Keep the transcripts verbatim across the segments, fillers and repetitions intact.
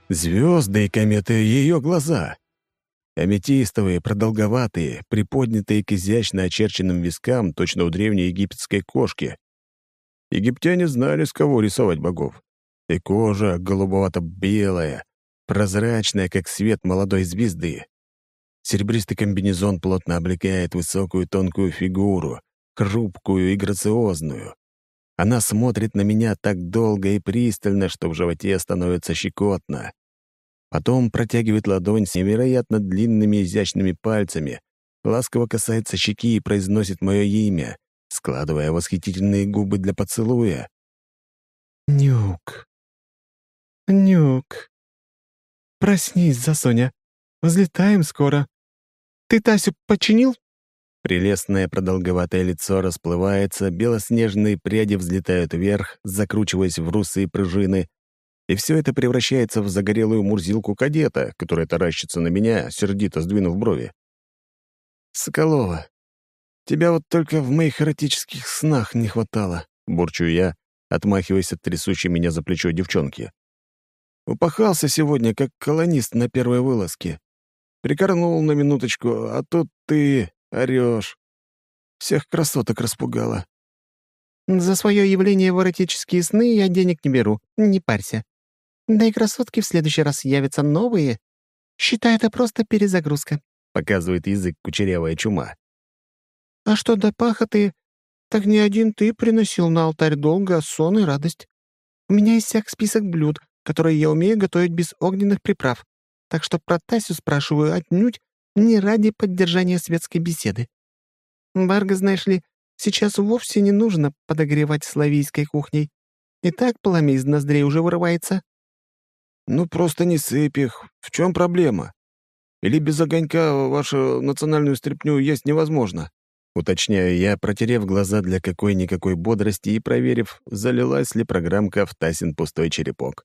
Звезды и кометы — ее глаза. Аметистовые, продолговатые, приподнятые к изящно очерченным вискам, точно у древней египетской кошки. Египтяне знали, с кого рисовать богов. И кожа голубовато-белая, прозрачная, как свет молодой звезды. Серебристый комбинезон плотно облегает высокую тонкую фигуру, хрупкую и грациозную. Она смотрит на меня так долго и пристально, что в животе становится щекотно. Потом протягивает ладонь с невероятно длинными изящными пальцами, ласково касается щеки и произносит мое имя, складывая восхитительные губы для поцелуя. «Нюк, Нюк, проснись, Засоня, взлетаем скоро. Ты Тасю починил?» Прелестное продолговатое лицо расплывается, белоснежные пряди взлетают вверх, закручиваясь в русые пружины, и все это превращается в загорелую мурзилку кадета, которая таращится на меня, сердито сдвинув брови. «Соколова, тебя вот только в моих эротических снах не хватало», — бурчу я, отмахиваясь от трясущей меня за плечо девчонки. «Упахался сегодня, как колонист на первой вылазке. Прикорнул на минуточку, а тут ты орёшь. Всех красоток распугала». «За свое явление в эротические сны я денег не беру, не парься. Да и красотки в следующий раз явятся новые. Считай, это просто перезагрузка», — показывает язык кучерявая чума. «А что до пахоты, так не один ты приносил на алтарь долга, сон и радость. У меня иссяк список блюд, которые я умею готовить без огненных приправ, так что про Тасю спрашиваю отнюдь не ради поддержания светской беседы. Барга, знаешь ли, сейчас вовсе не нужно подогревать славийской кухней. И так пламя из ноздрей уже вырывается». «Ну, просто не сыпь их. В чем проблема? Или без огонька вашу национальную стряпню есть невозможно?» Уточняю я, протерев глаза для какой-никакой бодрости и проверив, залилась ли программка в Тасин пустой черепок.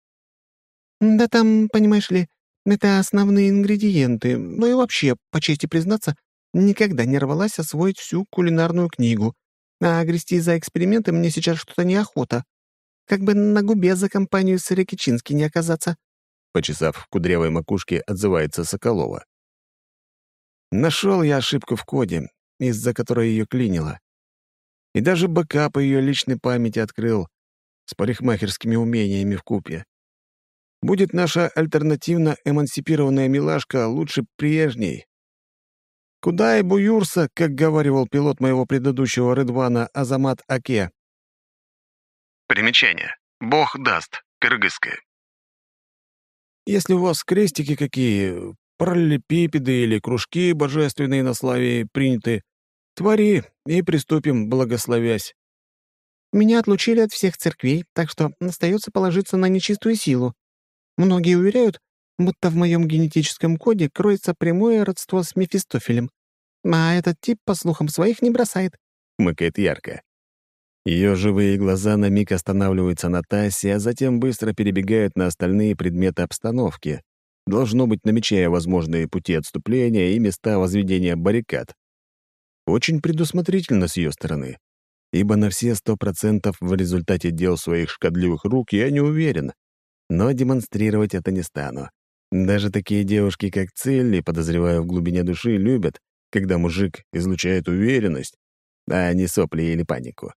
«Да там, понимаешь ли, это основные ингредиенты. Ну и вообще, по чести признаться, никогда не рвалась освоить всю кулинарную книгу. А грести за эксперименты мне сейчас что-то неохота. Как бы на губе за компанию Сырокичински не оказаться». Почесав в кудрявой макушке, отзывается Соколова. «Нашел я ошибку в коде, из-за которой ее клинило. И даже бэкап ее личной памяти открыл с парикмахерскими умениями вкупе. Будет наша альтернативно эмансипированная милашка лучше прежней. Куда и буюрса, как говаривал пилот моего предыдущего Рыдвана Азамат Аке». Примечание. Бог даст. Кыргызское. «Если у вас крестики какие, параллелепипеды или кружки божественные на славе приняты, твори и приступим, благословясь». «Меня отлучили от всех церквей, так что остается положиться на нечистую силу. Многие уверяют, будто в моем генетическом коде кроется прямое родство с Мефистофелем. А этот тип, по слухам, своих не бросает», — хмыкает ярко. Ее живые глаза на миг останавливаются на Тасе, а затем быстро перебегают на остальные предметы обстановки, должно быть, намечая возможные пути отступления и места возведения баррикад. Очень предусмотрительно с ее стороны, ибо на все сто процентов в результате дел своих шкодливых рук я не уверен, но демонстрировать это не стану. Даже такие девушки, как Цилли, подозреваю, в глубине души любят, когда мужик излучает уверенность, а не сопли или панику.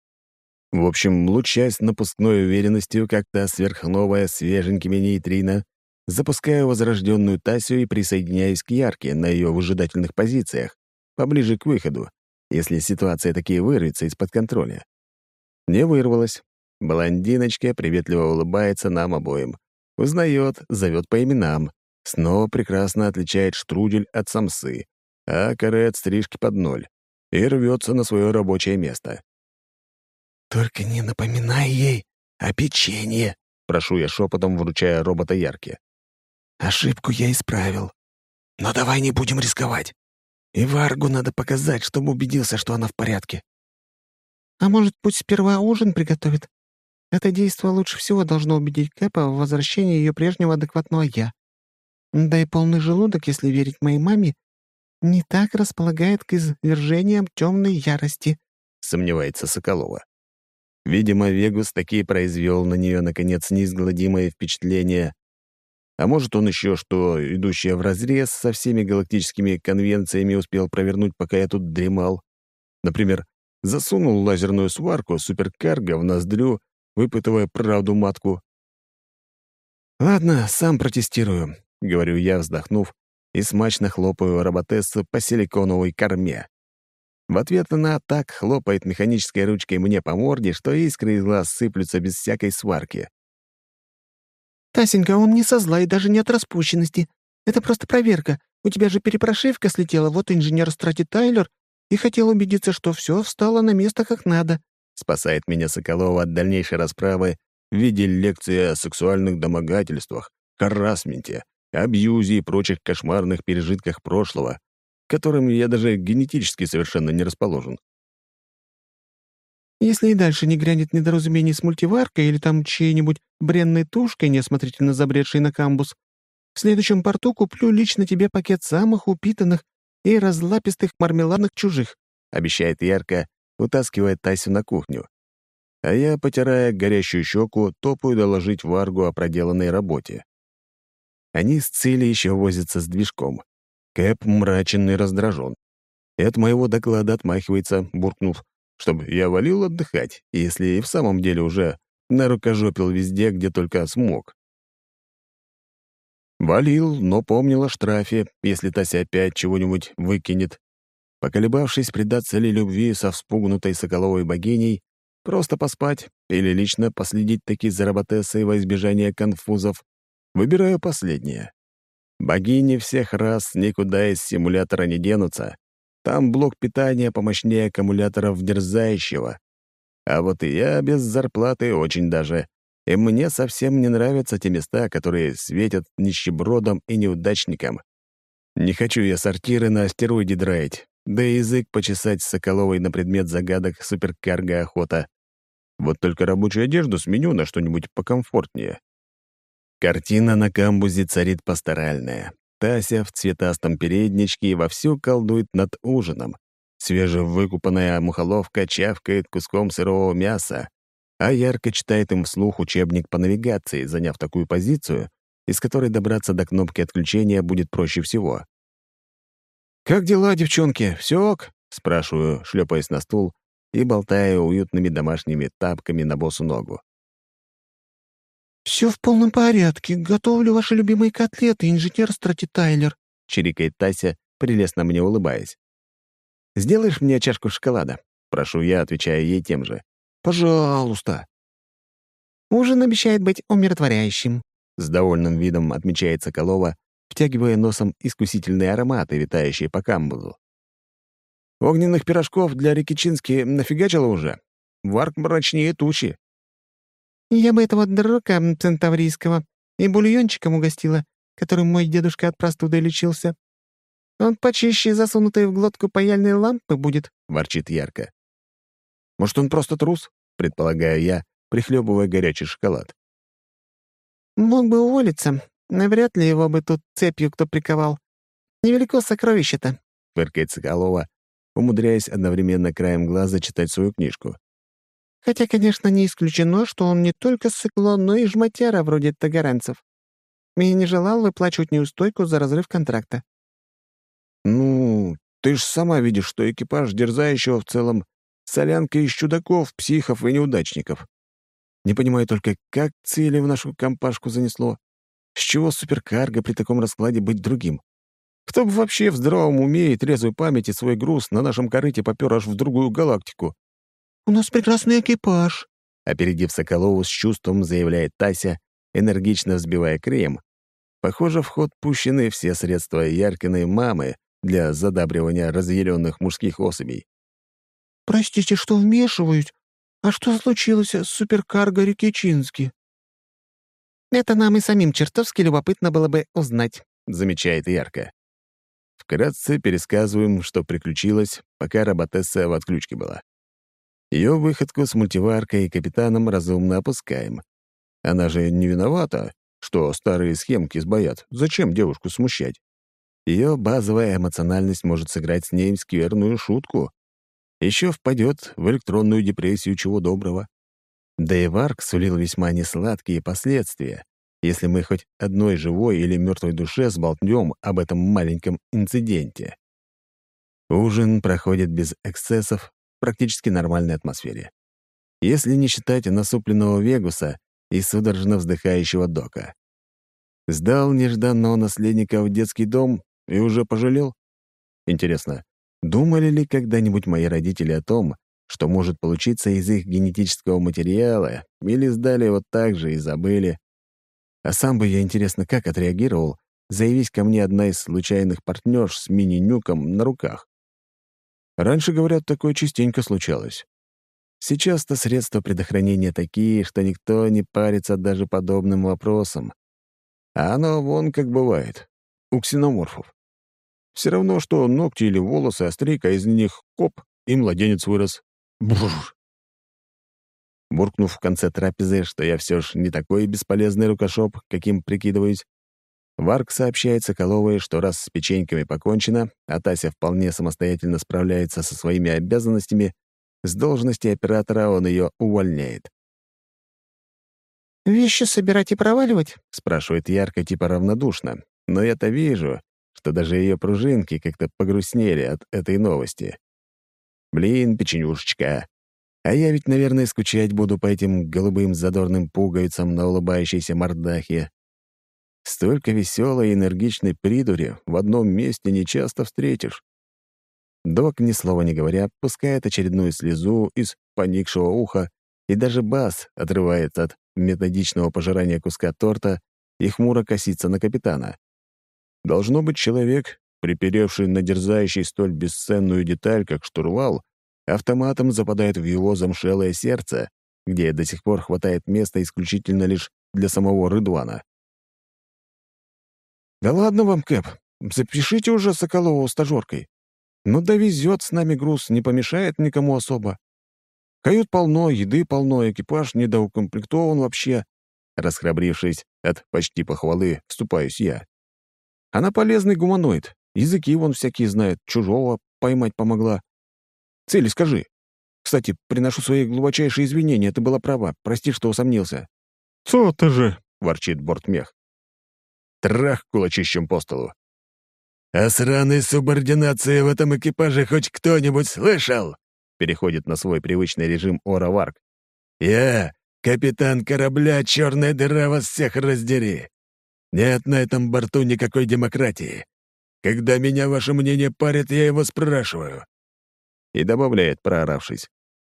В общем, лучась напускной уверенностью, как та сверхновая свеженькими нейтрино, запускаю возрожденную Тасю и присоединяюсь к Ярке на ее выжидательных позициях, поближе к выходу, если ситуация таки вырвется из-под контроля. Не вырвалась. Блондиночка приветливо улыбается нам обоим. Узнает, зовет по именам. Снова прекрасно отличает штрудель от самсы, а каре от стрижки под ноль. И рвется на свое рабочее место. «Только не напоминай ей о печенье», — прошу я шепотом, вручая робота Ярке. «Ошибку я исправил. Но давай не будем рисковать. И Варгу надо показать, чтобы убедился, что она в порядке». «А может, пусть сперва ужин приготовит? Это действо лучше всего должно убедить Кэпа в возвращении ее прежнего адекватного «я». Да и полный желудок, если верить моей маме, не так располагает к извержениям темной ярости», — сомневается Соколова. Видимо, Вегус таки произвел на нее, наконец, неизгладимое впечатление, А может, он еще что, идущее вразрез со всеми галактическими конвенциями успел провернуть, пока я тут дремал. Например, засунул лазерную сварку суперкарго в ноздрю, выпытывая правду матку. «Ладно, сам протестирую», — говорю я, вздохнув, и смачно хлопаю роботессу по силиконовой корме. В ответ она так хлопает механической ручкой мне по морде, что искры из глаз сыплются без всякой сварки. «Тасенька, он не со зла и даже не от распущенности. Это просто проверка. У тебя же перепрошивка слетела, вот инженер Страти Тайлер и хотел убедиться, что все встало на место как надо», — спасает меня Соколова от дальнейшей расправы в виде лекции о сексуальных домогательствах, харассменте, абьюзе и прочих кошмарных пережитках прошлого, к которым я даже генетически совершенно не расположен. «Если и дальше не грянет недоразумений с мультиваркой или там чьей-нибудь бренной тушкой, неосмотрительно забредшей на камбус, в следующем порту куплю лично тебе пакет самых упитанных и разлапистых мармеладных чужих», — обещает Ярко, утаскивая Тасю на кухню. А я, потирая горящую щеку, топаю доложить Варгу о проделанной работе. Они с Цили еще возятся с движком. Кэп мрачен и раздражен. И от моего доклада отмахивается, буркнув, чтобы я валил отдыхать, если и в самом деле уже нарукожопил везде, где только смог. Валил, но помнил о штрафе, если Тася опять чего-нибудь выкинет. Поколебавшись, предаться ли любви со вспугнутой соколовой богиней, просто поспать или лично последить таки за роботессой во избежание конфузов, выбираю последнее. Богини всех рас никуда из симулятора не денутся. Там блок питания помощнее аккумуляторов дерзающего. А вот и я без зарплаты очень даже. И мне совсем не нравятся те места, которые светят нищебродам и неудачникам. Не хочу я сортиры на астероиде драить, да и язык почесать с Соколовой на предмет загадок суперкарго охота. Вот только рабочую одежду сменю на что-нибудь покомфортнее. Картина на камбузе царит пасторальная. Тася в цветастом передничке вовсю колдует над ужином. Свежевыкупанная мухоловка чавкает куском сырого мяса, а Ярко читает им вслух учебник по навигации, заняв такую позицию, из которой добраться до кнопки отключения будет проще всего. «Как дела, девчонки? Все ок?» — спрашиваю, шлепаясь на стул и болтая уютными домашними тапками на босу ногу. «Все в полном порядке. Готовлю ваши любимые котлеты, инженер Страти Тайлер», — чирикает Тася, прелестно мне улыбаясь. «Сделаешь мне чашку шоколада?» — прошу я, отвечая ей тем же. «Пожалуйста». «Ужин обещает быть умиротворяющим», — с довольным видом отмечает Соколова, втягивая носом искусительные ароматы, витающие по камбузу. «Огненных пирожков для Рикичински нафигачила уже? Варк мрачнее тучи». «Я бы этого дрока центаврийского и бульончиком угостила, которым мой дедушка от простуды лечился. Он почище засунутой в глотку паяльной лампы будет», — ворчит Ярко. «Может, он просто трус?» — предполагаю я, прихлебывая горячий шоколад. «Мог бы уволиться. Навряд ли его бы тут цепью кто приковал. Невелико сокровище-то», — фыркает Соколова, умудряясь одновременно краем глаза читать свою книжку. «Хотя, конечно, не исключено, что он не только сыкло, но и жмотяра вроде тагаранцев. И не желал выплачивать неустойку за разрыв контракта». «Ну, ты ж сама видишь, что экипаж дерзающего в целом солянка из чудаков, психов и неудачников. Не понимаю только, как цели в нашу компашку занесло. С чего суперкарго при таком раскладе быть другим? Кто бы вообще в здравом уме и трезвой памяти свой груз на нашем корыте попер аж в другую галактику?» «У нас прекрасный экипаж», — опередив Соколову с чувством, заявляет Тася, энергично взбивая крем. Похоже, в ход пущены все средства Яркиной мамы для задабривания разъяренных мужских особей. «Простите, что вмешиваюсь. А что случилось с суперкарго Рикичински?» «Это нам и самим чертовски любопытно было бы узнать», — замечает Ярко. Вкратце пересказываем, что приключилось, пока роботесса в отключке была. Ее выходку с мультиваркой и капитаном разумно опускаем. Она же не виновата, что старые схемки сбоят. Зачем девушку смущать? Ее базовая эмоциональность может сыграть с ней скверную шутку. Еще впадет в электронную депрессию чего доброго. Да и Варк сулил весьма несладкие последствия, если мы хоть одной живой или мертвой душе сболтнем об этом маленьком инциденте. Ужин проходит без эксцессов в практически нормальной атмосфере. Если не считать насупленного Вегуса и судорожно вздыхающего Дока. Сдал нежданного наследника в детский дом и уже пожалел? Интересно, думали ли когда-нибудь мои родители о том, что может получиться из их генетического материала, или сдали вот так же и забыли? А сам бы я, интересно, как отреагировал, заявись ко мне одна из случайных партнерш с мини-нюком на руках. Раньше, говорят, такое частенько случалось. Сейчас-то средства предохранения такие, что никто не парится даже подобным вопросом. А оно вон как бывает. У ксеноморфов. Все равно, что ногти или волосы острейка, из них коп, и младенец вырос. Бррр. Буркнув в конце трапезы, что я все ж не такой бесполезный рукошоп, каким прикидываюсь, Варк сообщает Соколовой, что раз с печеньками покончено, а Тася вполне самостоятельно справляется со своими обязанностями, с должности оператора он ее увольняет. «Вещи собирать и проваливать?» — спрашивает Ярко типа равнодушно, но я-то вижу, что даже ее пружинки как-то погрустнели от этой новости. Блин, печенюшечка. А я ведь, наверное, скучать буду по этим голубым задорным пуговицам на улыбающейся мордахе. Столько веселой и энергичной придури в одном месте не часто встретишь. Док, ни слова не говоря, пускает очередную слезу из поникшего уха, и даже Бас отрывается от методичного пожирания куска торта и хмуро косится на капитана. Должно быть, человек, приперевший на дерзающий столь бесценную деталь, как штурвал, автоматом западает в его замшелое сердце, где до сих пор хватает места исключительно лишь для самого Рыдвана. «Да ладно вам, Кэп, запишите уже Соколову стажеркой. Ну да везет с нами груз, не помешает никому особо. Кают полно, еды полно, экипаж недоукомплектован вообще». Расхрабрившись от почти похвалы, вступаюсь я. Она полезный гуманоид. Языки вон всякие знает, чужого поймать помогла. Цели скажи. Кстати, приношу свои глубочайшие извинения, ты была права. Прости, что усомнился. «То-то же!» — ворчит бортмех. Трах кулачищем по столу. «О сраной субординации в этом экипаже хоть кто-нибудь слышал?» Переходит на свой привычный режим Ора Варк. «Я — капитан корабля, черная дыра, вас всех раздери. Нет на этом борту никакой демократии. Когда меня ваше мнение парит, я его спрашиваю». И добавляет, прооравшись.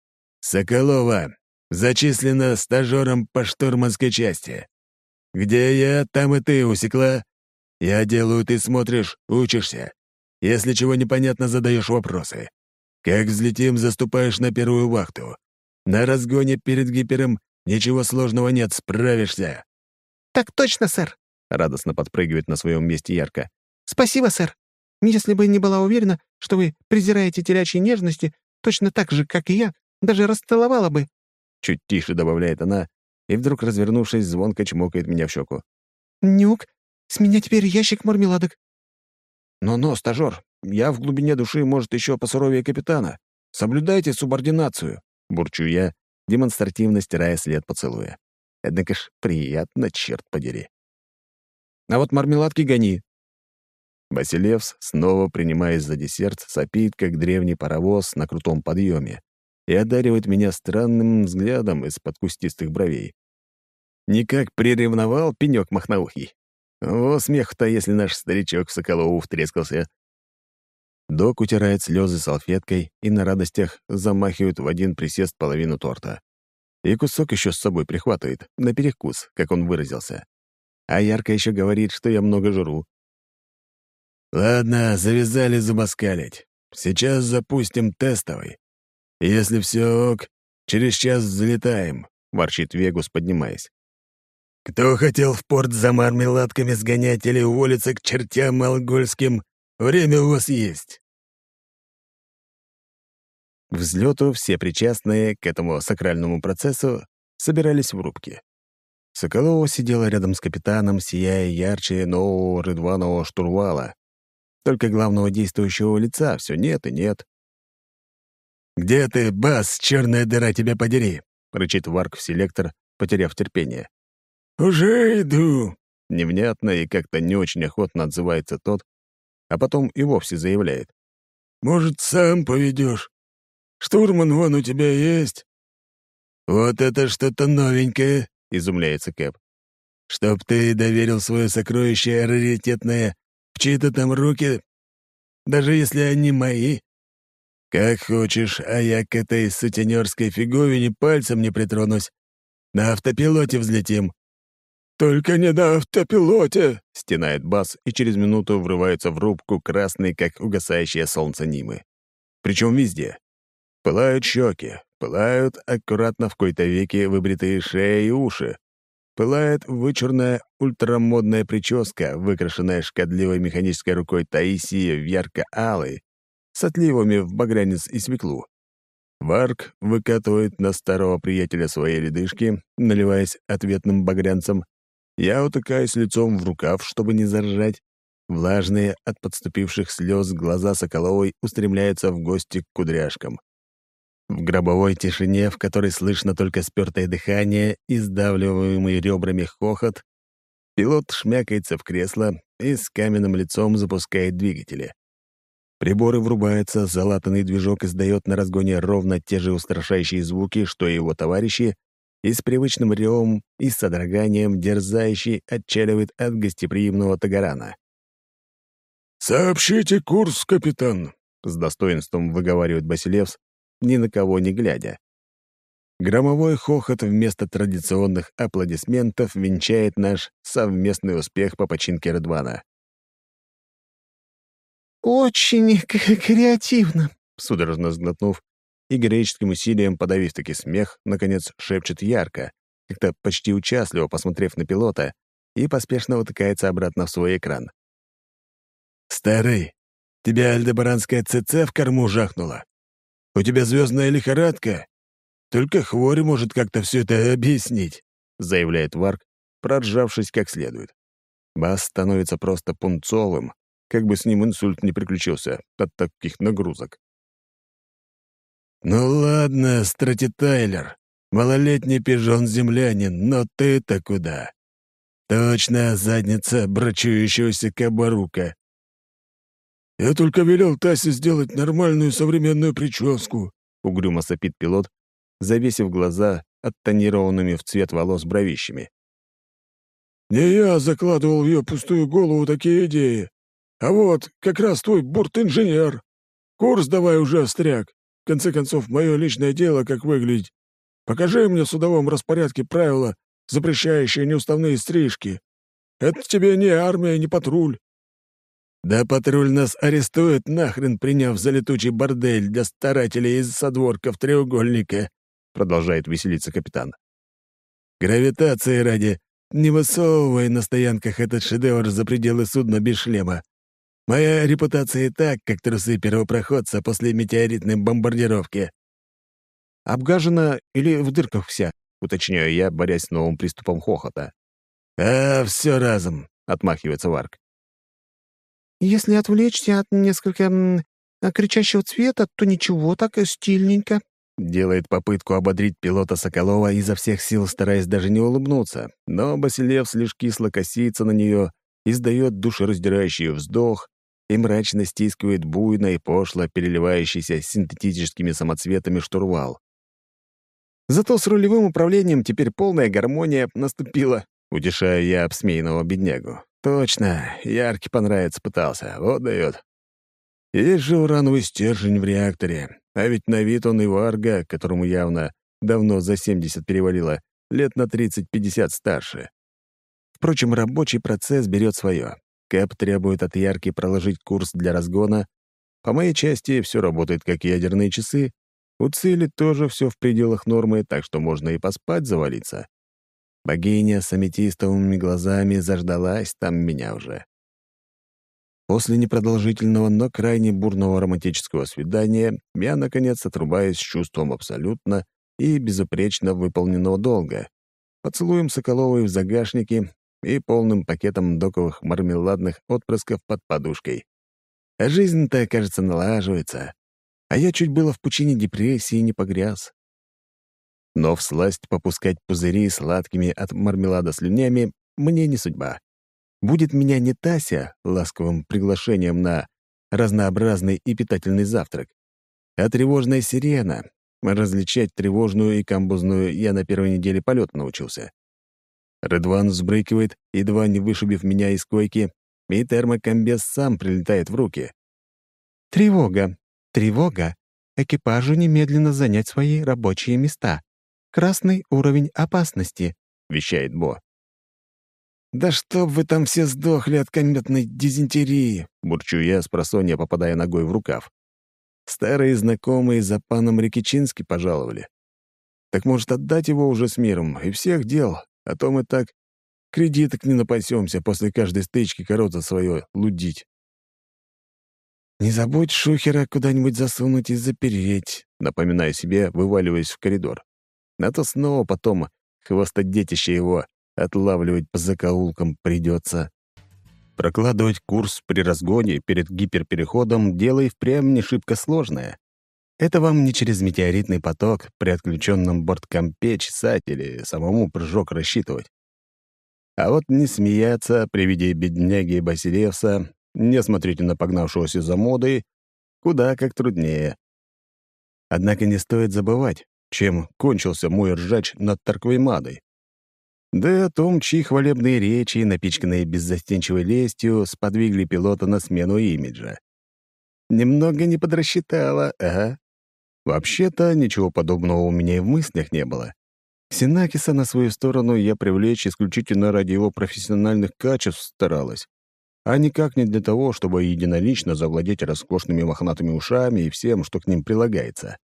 «Соколова зачислена стажером по штурманской части. Где я, там и ты, усекла? Я делаю, ты смотришь, учишься. Если чего непонятно, задаешь вопросы. Как взлетим, заступаешь на первую вахту. На разгоне перед гипером ничего сложного нет, справишься». «Так точно, сэр!» — радостно подпрыгивает на своем месте Ярко. «Спасибо, сэр. Если бы не была уверена, что вы презираете телячьи нежности, точно так же, как и я, даже расцеловала бы». Чуть тише добавляет она, и вдруг, развернувшись, звонко чмокает меня в щеку. «Нюк, с меня теперь ящик мармеладок». «Но-но, стажер, я в глубине души, может, еще посуровее капитана. Соблюдайте субординацию», — бурчу я, демонстративно стирая след поцелуя. Однако ж приятно, черт подери. «А вот мармеладки гони». Басилевс, снова принимаясь за десерт, сопит, как древний паровоз на крутом подъеме, и одаривает меня странным взглядом из-под кустистых бровей. Никак приревновал пенек махноухий. О, смех-то, если наш старичок в Соколову втрескался. Док утирает слезы салфеткой и на радостях замахивает в один присест половину торта. И кусок еще с собой прихватывает, на перекус, как он выразился. А Ярко еще говорит, что я много жру. «Ладно, завязали зубоскалить. Сейчас запустим тестовый. Если все ок, через час взлетаем», — ворчит Вегус, поднимаясь. «Кто хотел в порт за мармеладками сгонять или уволиться к чертям монгольским, время у вас есть». К взлету все причастные к этому сакральному процессу собирались в рубке. Соколова сидела рядом с капитаном, сияя ярче нового рыдванового штурвала. Только главного действующего лица все нет и нет. «Где ты, Бас, черная дыра, тебя подери?» — рычит Варк в селектор, потеряв терпение. «Уже иду!» — невнятно и как-то не очень охотно отзывается тот, а потом и вовсе заявляет. «Может, сам поведешь? Штурман вон у тебя есть?» «Вот это что-то новенькое!» — изумляется Кэп. «Чтоб ты доверил свое сокровище раритетное в чьи-то там руки, даже если они мои. Как хочешь, а я к этой сутенерской фиговине пальцем не притронусь. На автопилоте взлетим». «Только не на автопилоте!» — стенает Бас и через минуту врывается в рубку красный, как угасающее солнце Нимы. Причем везде. Пылают щеки, пылают аккуратно в кои-то веки выбритые шеи и уши. Пылает вычурная ультрамодная прическа, выкрашенная шкодливой механической рукой Таисии в ярко-алый, с отливами в багрянец и свеклу. Варк выкатывает на старого приятеля свои ледышки, наливаясь ответным багрянцем. Я утыкаюсь лицом в рукав, чтобы не заржать. Влажные от подступивших слез глаза Соколовой устремляются в гости к кудряшкам. В гробовой тишине, в которой слышно только спёртое дыхание и сдавливаемый ребрами хохот, пилот шмякается в кресло и с каменным лицом запускает двигатели. Приборы врубаются, залатанный движок издает на разгоне ровно те же устрашающие звуки, что и его товарищи, и с привычным ревом и содроганием дерзающий отчаливает от гостеприимного Тагарана. «Сообщите курс, капитан!» — с достоинством выговаривает Басилевс, ни на кого не глядя. Громовой хохот вместо традиционных аплодисментов венчает наш совместный успех по починке Редвана. «Очень к- креативно», — судорожно сглотнув и героическим усилием подавив таки смех, наконец шепчет ярко, как-то почти участливо посмотрев на пилота, и поспешно утыкается обратно в свой экран. «Старый, тебя альдебаранская ЦЦ в корму жахнула? У тебя звездная лихорадка? Только хворь может как-то все это объяснить», — заявляет Варк, проржавшись как следует. Бас становится просто пунцовым, как бы с ним инсульт не приключился от таких нагрузок. «Ну ладно, Страти Тайлер, малолетний пижон-землянин, но ты-то куда? Точно задница брачующегося кабарука». «Я только велел Тасе сделать нормальную современную прическу», — угрюмо сопит пилот, завесив глаза оттонированными в цвет волос бровищами. «Не я закладывал в ее пустую голову такие идеи, а вот как раз твой бурт-инженер. Курс давай уже, остряк. В конце концов, мое личное дело, как выглядеть. Покажи мне в судовом распорядке правила, запрещающие неуставные стрижки. Это тебе не армия, не патруль». «Да патруль нас арестует нахрен, приняв за летучий бордель для старателей из содворков треугольника», — продолжает веселиться капитан. «Гравитации ради, не высовывай на стоянках этот шедевр за пределы судна без шлема. Моя репутация и так, как трусы первопроходца после метеоритной бомбардировки». «Обгажена или в дырках вся?» — уточняю я, борясь с новым приступом хохота. «А, все разом», — отмахивается Варк. «Если отвлечься от несколько м, а, кричащего цвета, то ничего, так и стильненько». Делает попытку ободрить пилота Соколова, изо всех сил стараясь даже не улыбнуться, но Басилевс лишь кисло косится на нее, издает душераздирающий вздох и мрачно стискивает буйно и пошло переливающийся синтетическими самоцветами штурвал. «Зато с рулевым управлением теперь полная гармония наступила», — утешаю я обсмеянного беднягу. «Точно, Ярке понравится пытался, вот дает. Есть же урановый стержень в реакторе, а ведь на вид он и Варга, которому явно давно за семьдесят перевалило, лет на тридцать-пятьдесят старше. Впрочем, рабочий процесс берет свое. Кэп требует от Ярки проложить курс для разгона. По моей части все работает как ядерные часы. У цели тоже все в пределах нормы, так что можно и поспать завалиться. Богиня с аметистовыми глазами заждалась там меня уже. После непродолжительного, но крайне бурного романтического свидания я, наконец, отрубаюсь с чувством абсолютно и безупречно выполненного долга, поцелуем Соколовой в загашнике и полным пакетом доковых мармеладных отпрысков под подушкой. А жизнь-то, кажется, налаживается, а я чуть было в пучине депрессии не погряз. Но всласть попускать пузыри сладкими от мармелада слюнями мне не судьба. Будет меня не Тася ласковым приглашением на разнообразный и питательный завтрак, а тревожная сирена. Различать тревожную и камбузную я на первой неделе полета научился. Рыдван взбрыкивает, едва не вышибив меня из койки, и термокомбез сам прилетает в руки. «Тревога! Тревога! Экипажу немедленно занять свои рабочие места. Красный уровень опасности», — вещает Бо. «Да чтоб вы там все сдохли от кометной дизентерии!» — бурчу я, спросонья попадая ногой в рукав. Старые знакомые за паном Рикичински пожаловали. Так может, отдать его уже с миром, и всех дел, а то мы так кредиток не напасемся после каждой стычки корото свое лудить. «Не забудь шухера куда-нибудь засунуть и запереть», — напоминаю себе, вываливаясь в коридор. А то снова потом хвостодетище его отлавливать по закоулкам придется. Прокладывать курс при разгоне перед гиперпереходом — дело и впрямь не шибко сложное. Это вам не через метеоритный поток при отключенном борткомпе чесать или самому прыжок рассчитывать. А вот не смеяться при виде бедняги Басилевса, не смотрите на погнавшегося за модой, куда как труднее. Однако не стоит забывать, чем кончился мой ржач над Тарквеймадой. Да и о том, чьи хвалебные речи, напичканные беззастенчивой лестью, сподвигли пилота на смену имиджа. Немного не подрасчитала, ага. Вообще-то ничего подобного у меня и в мыслях не было. Синакиса на свою сторону я привлечь исключительно ради его профессиональных качеств старалась, а никак не для того, чтобы единолично завладеть роскошными мохнатыми ушами и всем, что к ним прилагается.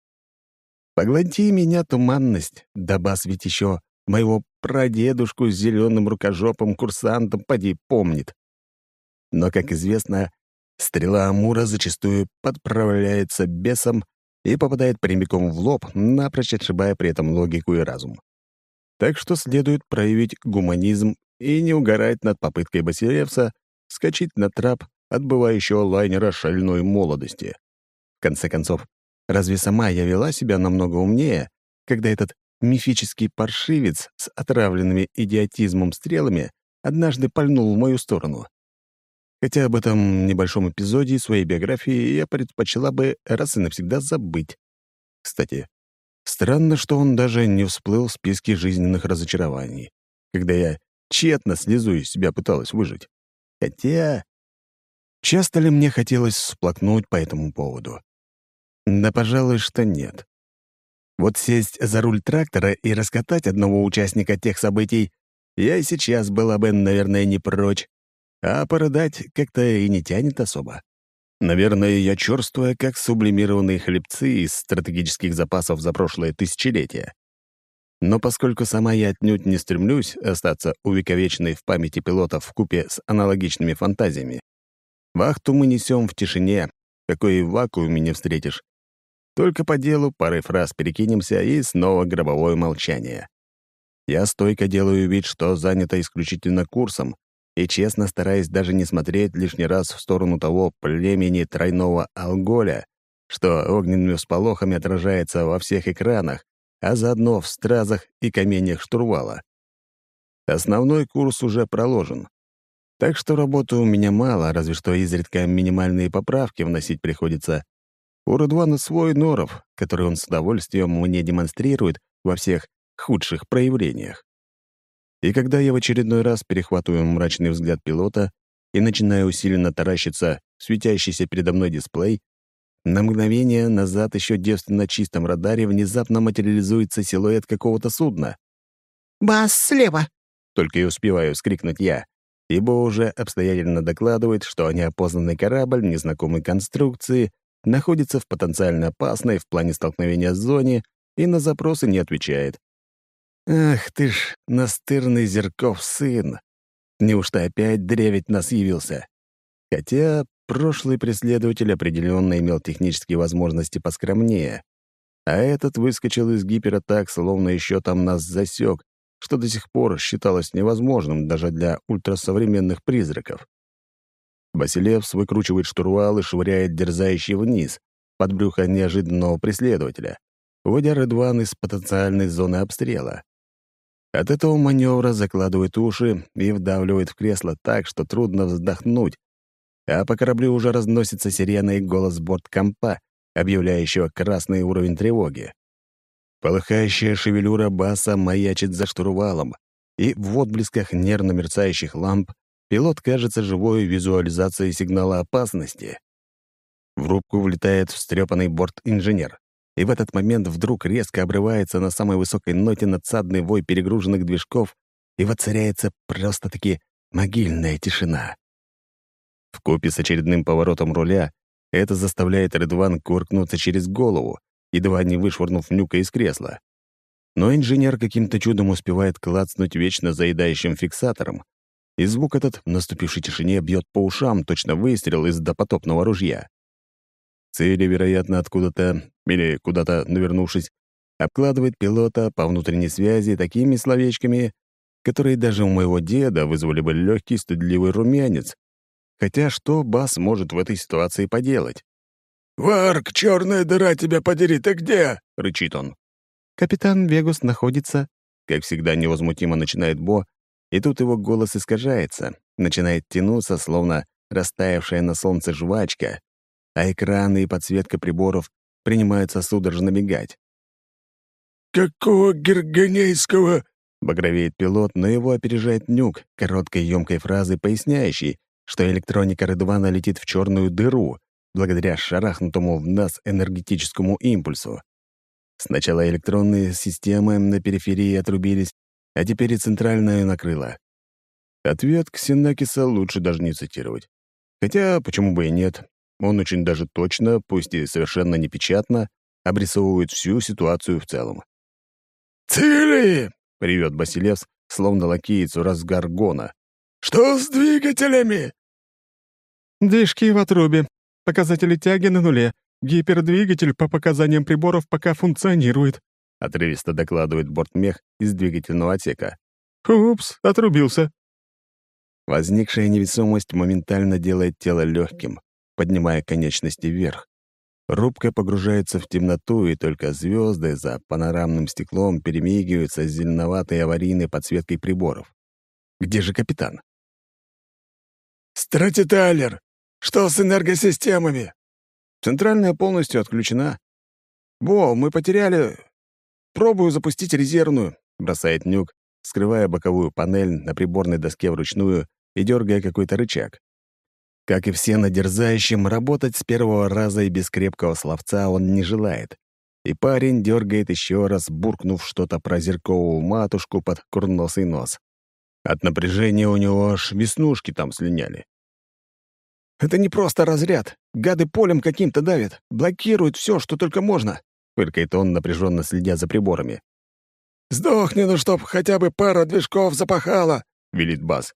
Поглоти меня туманность, да бас ведь еще моего прадедушку с зеленым рукожопым курсантом поди помнит. Но, как известно, стрела Амура зачастую подправляется бесом и попадает прямиком в лоб, напрочь отшибая при этом логику и разум. Так что следует проявить гуманизм и не угорать над попыткой Басилевса скачать на трап отбывающего лайнера шальной молодости. В конце концов, разве сама я вела себя намного умнее, когда этот мифический паршивец с отравленными идиотизмом стрелами однажды пальнул в мою сторону? Хотя об этом небольшом эпизоде своей биографии я предпочла бы раз и навсегда забыть. Кстати, странно, что он даже не всплыл в списке жизненных разочарований, когда я тщетно слезу из себя пыталась выжить. Хотя... Часто ли мне хотелось всплакнуть по этому поводу? Да, пожалуй, что нет. Вот сесть за руль трактора и раскатать одного участника тех событий я и сейчас была бы, наверное, не прочь, а порыдать как-то и не тянет особо. Наверное, я чёрствая, как сублимированные хлебцы из стратегических запасов за прошлое тысячелетие. Но поскольку сама я отнюдь не стремлюсь остаться увековеченной в памяти пилотов вкупе с аналогичными фантазиями, вахту мы несем в тишине, какой и в вакууме не встретишь. Только по делу парой фраз перекинемся, и снова гробовое молчание. Я стойко делаю вид, что занята исключительно курсом, и честно стараюсь даже не смотреть лишний раз в сторону того племени тройного алголя, что огненными всполохами отражается во всех экранах, а заодно в стразах и каменьях штурвала. Основной курс уже проложен. Так что работы у меня мало, разве что изредка минимальные поправки вносить приходится. У Рыдвана свой норов, который он с удовольствием мне демонстрирует во всех худших проявлениях. И когда я в очередной раз перехватываю мрачный взгляд пилота и начинаю усиленно таращиться в светящийся передо мной дисплей, на мгновение назад еще девственно чистом радаре внезапно материализуется силуэт какого-то судна. «Бас, слева!» — только и успеваю вскрикнуть я, ибо уже обстоятельно докладывает, что неопознанный корабль незнакомой конструкции находится в потенциально опасной в плане столкновения зоне и на запросы не отвечает. Ах ты ж, настырный Зерков сын! Неужто опять древить нас явился? Хотя прошлый преследователь определенно имел технические возможности поскромнее, а этот выскочил из гипера так, словно еще там нас засек, что до сих пор считалось невозможным даже для ультрасовременных призраков. Басилевс выкручивает штурвал и швыряет дерзающий вниз, под брюхо неожиданного преследователя. уводя Редван из потенциальной зоны обстрела. От этого маневра закладывает уши и вдавливает в кресло так, что трудно вздохнуть, а по кораблю уже разносится сирена и голос борткомпа, объявляющего красный уровень тревоги. Полыхающая шевелюра баса маячит за штурвалом, и в отблесках нервно мерцающих ламп пилот кажется живой визуализацией сигнала опасности. В рубку влетает встрепанный борт-инженер, и в этот момент вдруг резко обрывается на самой высокой ноте надсадный вой перегруженных движков, и воцаряется просто-таки могильная тишина. Вкупе с очередным поворотом руля это заставляет Редван кувыркнуться через голову, едва не вышвырнув Нюка из кресла. Но инженер каким-то чудом успевает клацнуть вечно заедающим фиксатором, и звук этот в наступившей тишине бьет по ушам, точно выстрел из допотопного ружья. Цели, вероятно, откуда-то или куда-то навернувшись, обкладывает пилота по внутренней связи такими словечками, которые даже у моего деда вызвали бы легкий стыдливый румянец. Хотя что Бас может в этой ситуации поделать? «Варк, черная дыра, тебя подери, ты где?» — рычит он. «Капитан Вегус находится...» Как всегда невозмутимо начинает Бо, и тут его голос искажается, начинает тянуться, словно растаявшая на солнце жвачка, а экраны и подсветка приборов принимаются судорожно мигать. «Какого гергонейского?» — багровеет пилот, но его опережает Нюк, короткой ёмкой фразой, поясняющей, что электроника Редвана летит в черную дыру, благодаря шарахнутому в нас энергетическому импульсу. Сначала электронные системы на периферии отрубились, а теперь и центральная накрыла. Ответ Ксенакиса лучше даже не цитировать. Хотя, почему бы и нет, он очень даже точно, пусть и совершенно непечатно, обрисовывает всю ситуацию в целом. «Цели!» — ревет Басилевс, словно лакеец в разгар гона. «Что с двигателями?» «Движки в отрубе. Показатели тяги на нуле. Гипердвигатель по показаниям приборов пока функционирует», — отрывисто докладывает бортмех из двигательного отсека. «Упс, отрубился». Возникшая невесомость моментально делает тело легким, поднимая конечности вверх. Рубка погружается в темноту, и только звезды за панорамным стеклом перемигиваются с зеленоватой аварийной подсветкой приборов. Где же капитан? «Стратитайлер! Что с энергосистемами?» Центральная полностью отключена. «Бо, мы потеряли... Пробую запустить резервную», — бросает Нюк, скрывая боковую панель на приборной доске вручную и дергая какой-то рычаг. Как и все на дерзающем, работать с первого раза и без крепкого словца он не желает. И парень дергает еще раз, буркнув что-то про зерковую матушку под курносый нос. От напряжения у него аж веснушки там слиняли. «Это не просто разряд. Гады полем каким-то давят, блокируют все, что только можно», — фыркает он, напряженно следя за приборами. «Сдохни, ну чтоб хотя бы пара движков запахала», — велит Бас.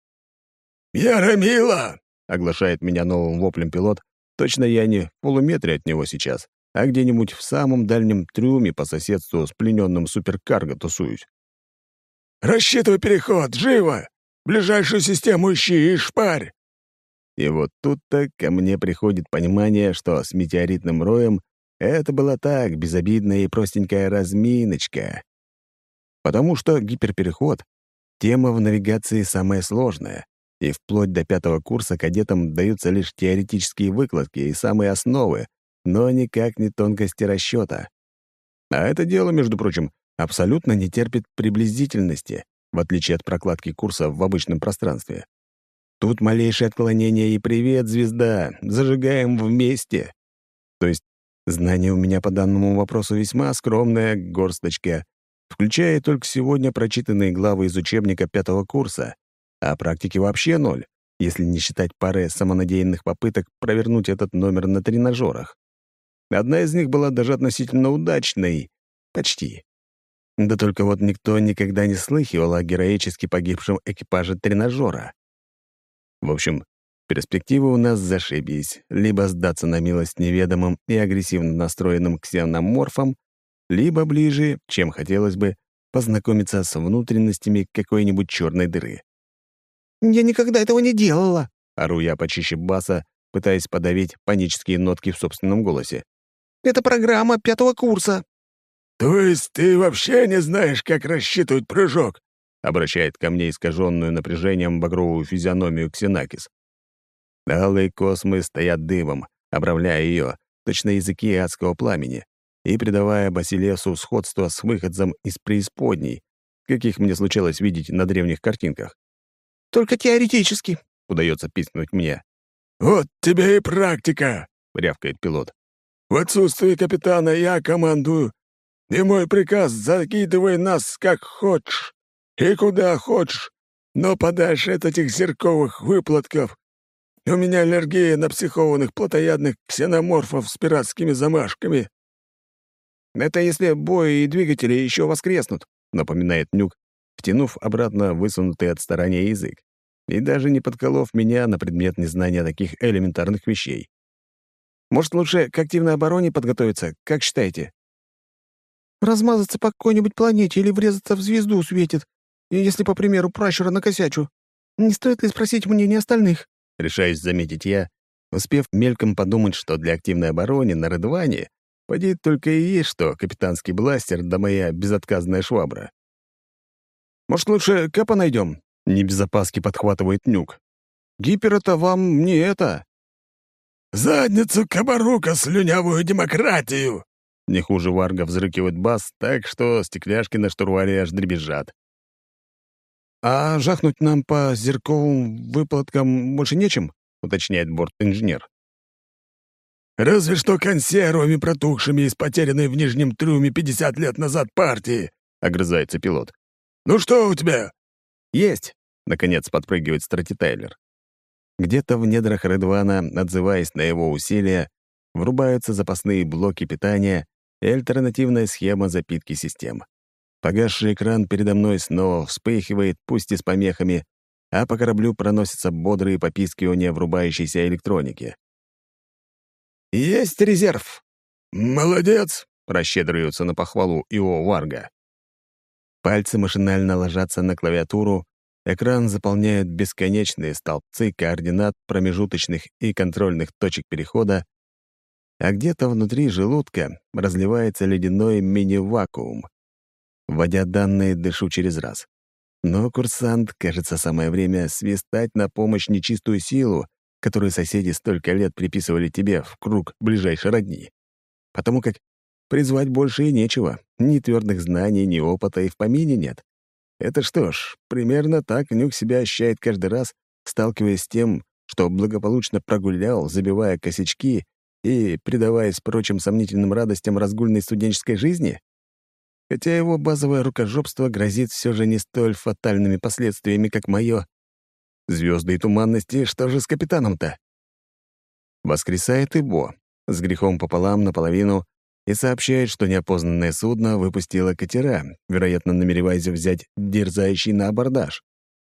«Яромила!» — оглашает меня новым воплем пилот. Точно я не в полуметре от него сейчас, а где-нибудь в самом дальнем трюме по соседству с плененным суперкарго тусуюсь. «Рассчитывай переход! Живо! Ближайшую систему ищи и шпарь!» И вот тут-то ко мне приходит понимание, что с метеоритным роем это была так, безобидная и простенькая разминочка. Потому что гиперпереход — тема в навигации самая сложная, и вплоть до пятого курса кадетам даются лишь теоретические выкладки и самые основы, но никак не тонкости расчета. А это дело, между прочим, абсолютно не терпит приблизительности, в отличие от прокладки курса в обычном пространстве. Тут малейшее отклонение и привет, звезда, зажигаем вместе. То есть знания у меня по данному вопросу весьма скромная горсточка, включая только сегодня прочитанные главы из учебника пятого курса, а практики вообще ноль, если не считать пары самонадеянных попыток провернуть этот номер на тренажерах. Одна из них была даже относительно удачной. Почти. Да только вот никто никогда не слыхивал о героически погибшем экипаже тренажера. В общем, перспективы у нас зашибись. Либо сдаться на милость неведомым и агрессивно настроенным ксеноморфам, либо ближе, чем хотелось бы, познакомиться с внутренностями какой-нибудь черной дыры. «Я никогда этого не делала!» — ору я почище баса, пытаясь подавить панические нотки в собственном голосе. «Это программа пятого курса!» «То есть ты вообще не знаешь, как рассчитывать прыжок?» — обращает ко мне искаженную напряжением багровую физиономию Ксенакис. Алые космы стоят дымом, обрамляя ее, точно языки адского пламени, и придавая Басилевсу сходство с выходцем из преисподней, каких мне случалось видеть на древних картинках. «Только теоретически», — удается пискнуть мне. «Вот тебе и практика!» — рявкает пилот. «В отсутствие капитана я командую, и мой приказ — закидывай нас как хочешь и куда хочешь, но подальше от этих зерковых выплатков. У меня аллергия на психованных плотоядных ксеноморфов с пиратскими замашками». «Это если бой и двигатели еще воскреснут», — напоминает Нюк, втянув обратно высунутый от старания язык, и даже не подколов меня на предмет незнания таких элементарных вещей. «Может, лучше к активной обороне подготовиться, как считаете?» «Размазаться по какой-нибудь планете или врезаться в звезду светит, если, по примеру, пращура накосячу. Не стоит ли спросить мнение остальных?» Решаюсь заметить я, успев мельком подумать, что для активной обороны на Редване поди только и есть что капитанский бластер да моя безотказная швабра. «Может, лучше Кэпа найдем?» — не без опаски подхватывает Нюк. «Гипер — это вам не это». «Задницу Кабарука, слюнявую демократию!» Не хуже Варга взрыкивает бас, так что стекляшки на штурвале аж дребезжат. «А жахнуть нам по зерковым выплаткам больше нечем?» — уточняет борт-инженер. «Разве что консервами протухшими из потерянной в Нижнем трюме пятьдесят лет назад партии», — огрызается пилот. «Ну что у тебя?» «Есть!» — наконец подпрыгивает Стратитайлер. Где-то в недрах Редвана, отзываясь на его усилия, врубаются запасные блоки питания и альтернативная схема запитки систем. Погасший экран передо мной снова вспыхивает, пусть и с помехами, а по кораблю проносятся бодрые попискивания врубающейся электроники. «Есть резерв!» «Молодец!» — расщедриваются на похвалу Ио Варга. Пальцы машинально ложатся на клавиатуру, экран заполняют бесконечные столбцы координат промежуточных и контрольных точек перехода, а где-то внутри желудка разливается ледяной мини-вакуум. Вводя данные, дышу через раз. Но, курсант, кажется, самое время свистать на помощь нечистую силу, которую соседи столько лет приписывали тебе в круг ближайшей родни. Потому как призвать больше и нечего. Ни твердых знаний, ни опыта и в помине нет. Это что ж, примерно так Нюк себя ощущает каждый раз, сталкиваясь с тем, что благополучно прогулял, забивая косячки и предаваясь прочим сомнительным радостям разгульной студенческой жизни? Хотя его базовое рукожопство грозит все же не столь фатальными последствиями, как мое. Звезды и туманности, что же с капитаном-то? Воскресает Ибо, с грехом пополам наполовину, и сообщает, что неопознанное судно выпустило катера, вероятно, намереваясь взять дерзающий на абордаж.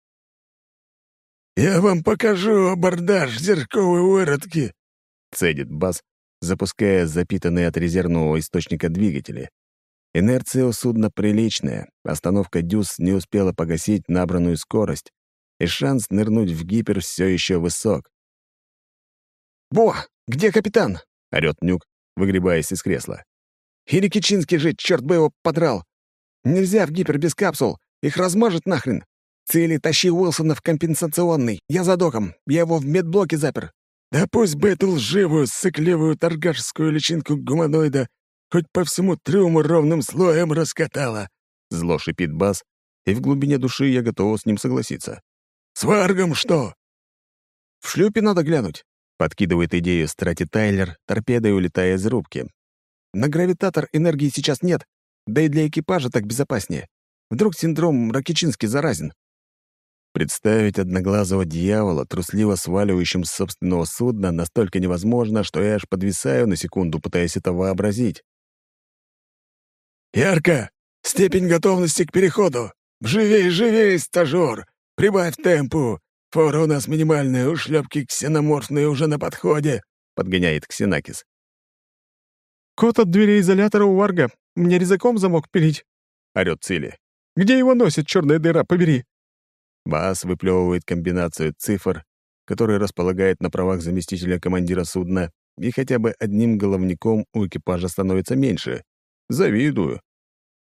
«Я вам покажу абордаж, зерковые выродки!» — цедит Бас, запуская запитанные от резервного источника двигатели. Инерция у судна приличная, остановка дюз не успела погасить набранную скорость, и шанс нырнуть в гипер все еще высок. «Бо, где капитан?» — орёт Нюк, выгребаясь из кресла. «Или Кичинский же, черт бы его подрал! Нельзя в гипер без капсул, их размажет нахрен! Цели тащи Уилсона в компенсационный, я за доком, я его в медблоке запер». «Да пусть бы эту лживую, сыкливую торгашескую личинку гуманоида хоть по всему трюму ровным слоем раскатала!» Зло шипит Бас, и в глубине души я готова с ним согласиться. «С Варгом что?» «В шлюпе надо глянуть», — подкидывает идею Стратитайлер, торпедой улетая из рубки. «На гравитатор энергии сейчас нет, да и для экипажа так безопаснее. Вдруг синдром Ракичинский заразен». Представить одноглазого дьявола, трусливо сваливающим с собственного судна, настолько невозможно, что я аж подвисаю на секунду, пытаясь это вообразить. «Ярко! Степень готовности к переходу! Живей, живей, стажёр! Прибавь темпу! Фора у нас минимальная, ушлепки ксеноморфные уже на подходе!» — подгоняет Ксенакис. «Код от двери изолятора у Варга. Мне резаком замок пилить», — орёт Цили. «Где его носит, черная дыра, побери?» Бас выплевывает комбинацию цифр, который располагает на правах заместителя командира судна, и хотя бы одним головником у экипажа становится меньше. Завидую.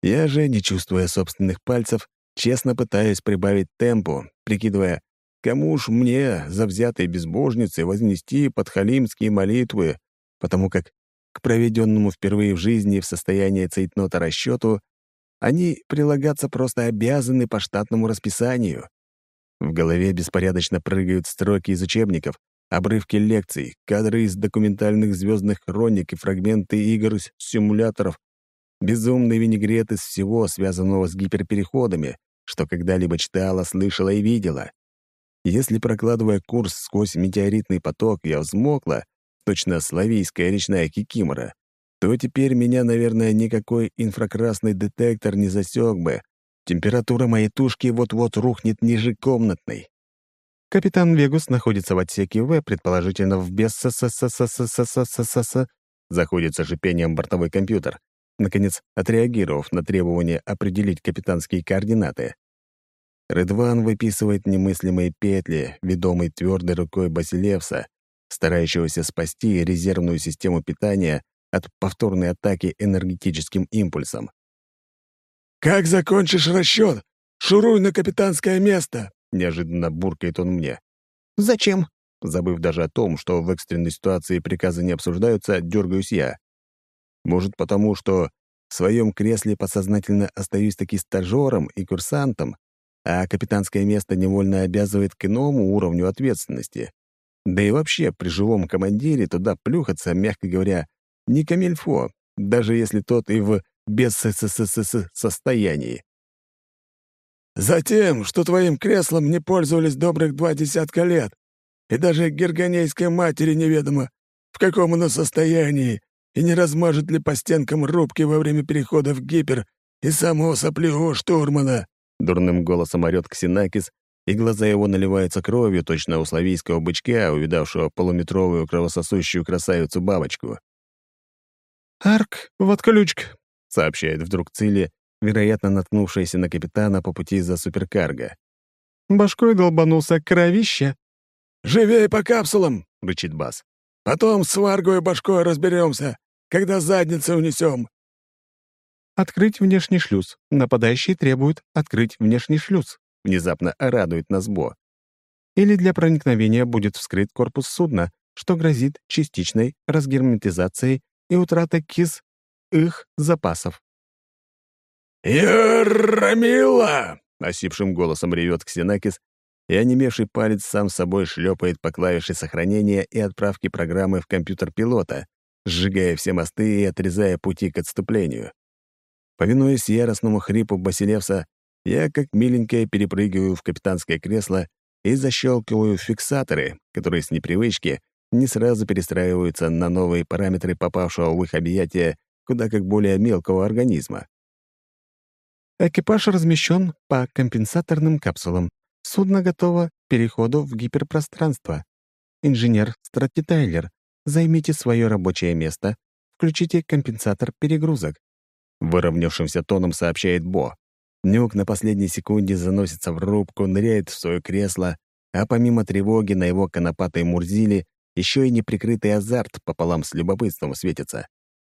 Я же, не чувствуя собственных пальцев, честно пытаюсь прибавить темпу, прикидывая, кому уж мне, завзятой безбожнице, вознести подхалимские молитвы, потому как к проведенному впервые в жизни в состоянии цейтнота расчету они прилагаться просто обязаны по штатному расписанию. В голове беспорядочно прыгают строки из учебников, обрывки лекций, кадры из документальных звездных хроник и фрагменты игр с симуляторов, безумный винегрет из всего, связанного с гиперпереходами, что когда-либо читала, слышала и видела. Если, прокладывая курс сквозь метеоритный поток, я взмокла, точно славийская речная кикимора, то теперь меня, наверное, никакой инфракрасный детектор не засек бы. Температура моей тушки вот-вот рухнет ниже комнатной. Капитан Вегус находится в отсеке В, предположительно в Бессососососососососос. Заходится шипением бортовой компьютер, наконец отреагировав на требование определить капитанские координаты. Редван выписывает немыслимые петли, ведомый твердой рукой Басилевса, старающегося спасти резервную систему питания от повторной атаки энергетическим импульсом. «Как закончишь расчет, шуруй на капитанское место!» — неожиданно буркает он мне. «Зачем?» Забыв даже о том, что в экстренной ситуации приказы не обсуждаются, дергаюсь я. Может, потому что в своем кресле подсознательно остаюсь таки стажером и курсантом, а капитанское место невольно обязывает к иному уровню ответственности. Да и вообще, при живом командире туда плюхаться, мягко говоря, не камильфо, даже если тот и в без-состоянии. «Затем, что твоим креслом не пользовались добрых два десятка лет, и даже гергонейской матери неведомо, в каком оно состоянии, и не размажет ли по стенкам рубки во время перехода в гипер и самого сопливого штурмана», — дурным голосом орёт Ксенакис, и глаза его наливаются кровью, точно у славийского бычка, увидавшего полуметровую кровососущую красавицу-бабочку. «Арк в отключке», — сообщает вдруг Цилли, вероятно, наткнувшаяся на капитана по пути за суперкарго. «Башкой долбанулся, кровище». «Живей по капсулам!» — рычит Бас. «Потом с Варгой башкой разберемся, когда задницы унесем». «Открыть внешний шлюз. Нападающие требуют открыть внешний шлюз». Внезапно радует нас Бо. Или для проникновения будет вскрыт корпус судна, что грозит частичной разгерметизацией и утратой кис их запасов. «Ярамила!» — осипшим голосом ревет Ксенакис, и онемевший палец сам собой шлепает по клавише сохранения и отправки программы в компьютер пилота, сжигая все мосты и отрезая пути к отступлению. Повинуясь яростному хрипу Басилевса, я, как миленькая, перепрыгиваю в капитанское кресло и защелкиваю фиксаторы, которые с непривычки не сразу перестраиваются на новые параметры попавшего в их объятия куда как более мелкого организма. Экипаж размещен по компенсаторным капсулам. Судно готово к переходу в гиперпространство. Инженер Стратитайлер, займите свое рабочее место, включите компенсатор перегрузок. Выровнявшимся тоном сообщает Бо. Нюк на последней секунде заносится в рубку, ныряет в свое кресло, а помимо тревоги на его конопатой мурзиле еще и неприкрытый азарт пополам с любопытством светится.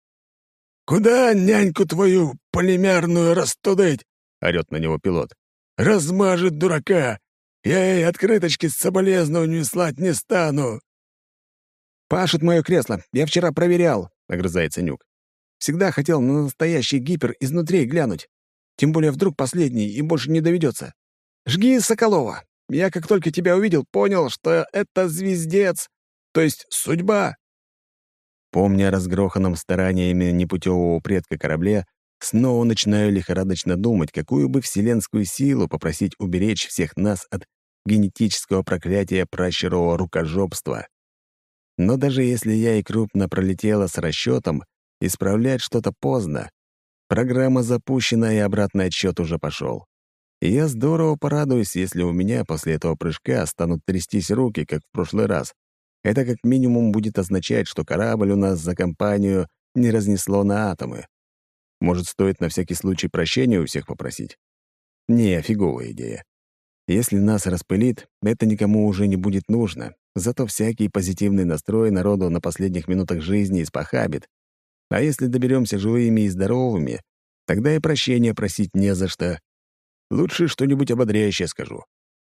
«Куда няньку твою полимерную растудыть?» — орёт на него пилот. «Размажет дурака! Я ей открыточки с соболезнованиями слать не стану!» «Пашет мое кресло. Я вчера проверял», — огрызается Нюк. «Всегда хотел на настоящий гипер изнутри глянуть. Тем более вдруг последний и больше не доведется. Жги Соколова. Я как только тебя увидел, понял, что это звездец, то есть судьба». Помня о разгроханном стараниями непутевого предка корабле, снова начинаю лихорадочно думать, какую бы вселенскую силу попросить уберечь всех нас от генетического проклятия пращурового рукожопства. Но даже если я и крупно пролетела с расчетом, исправлять что-то поздно. Программа запущена, и обратный отсчет уже пошел. И я здорово порадуюсь, если у меня после этого прыжка станут трястись руки, как в прошлый раз. Это как минимум будет означать, что корабль у нас за компанию не разнесло на атомы. Может, стоит на всякий случай прощения у всех попросить? Не, фиговая идея. Если нас распылит, это никому уже не будет нужно. Зато всякий позитивный настрой народу на последних минутах жизни испохабит. А если доберемся живыми и здоровыми, Тогда и прощения просить не за что. Лучше что-нибудь ободряющее скажу.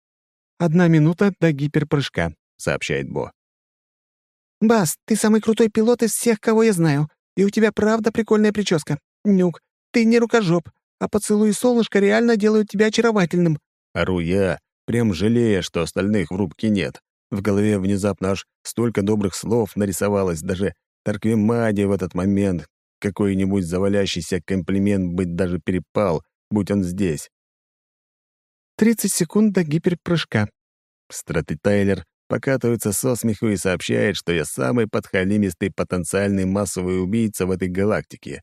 «Одна минута до гиперпрыжка», — сообщает Бо. «Бас, ты самый крутой пилот из всех, кого я знаю, и у тебя правда прикольная прическа. Нюк, ты не рукожоп, а поцелуи солнышка реально делают тебя очаровательным». Ору я, прям жалея, что остальных в рубке нет. В голове внезапно аж столько добрых слов нарисовалось, даже Тарквемаде в этот момент какой-нибудь завалящийся комплимент быть даже перепал, будь он здесь. «Тридцать секунд до гиперпрыжка». Страты Тайлер покатывается со смеху и сообщает, что я самый подхалимистый потенциальный массовый убийца в этой галактике.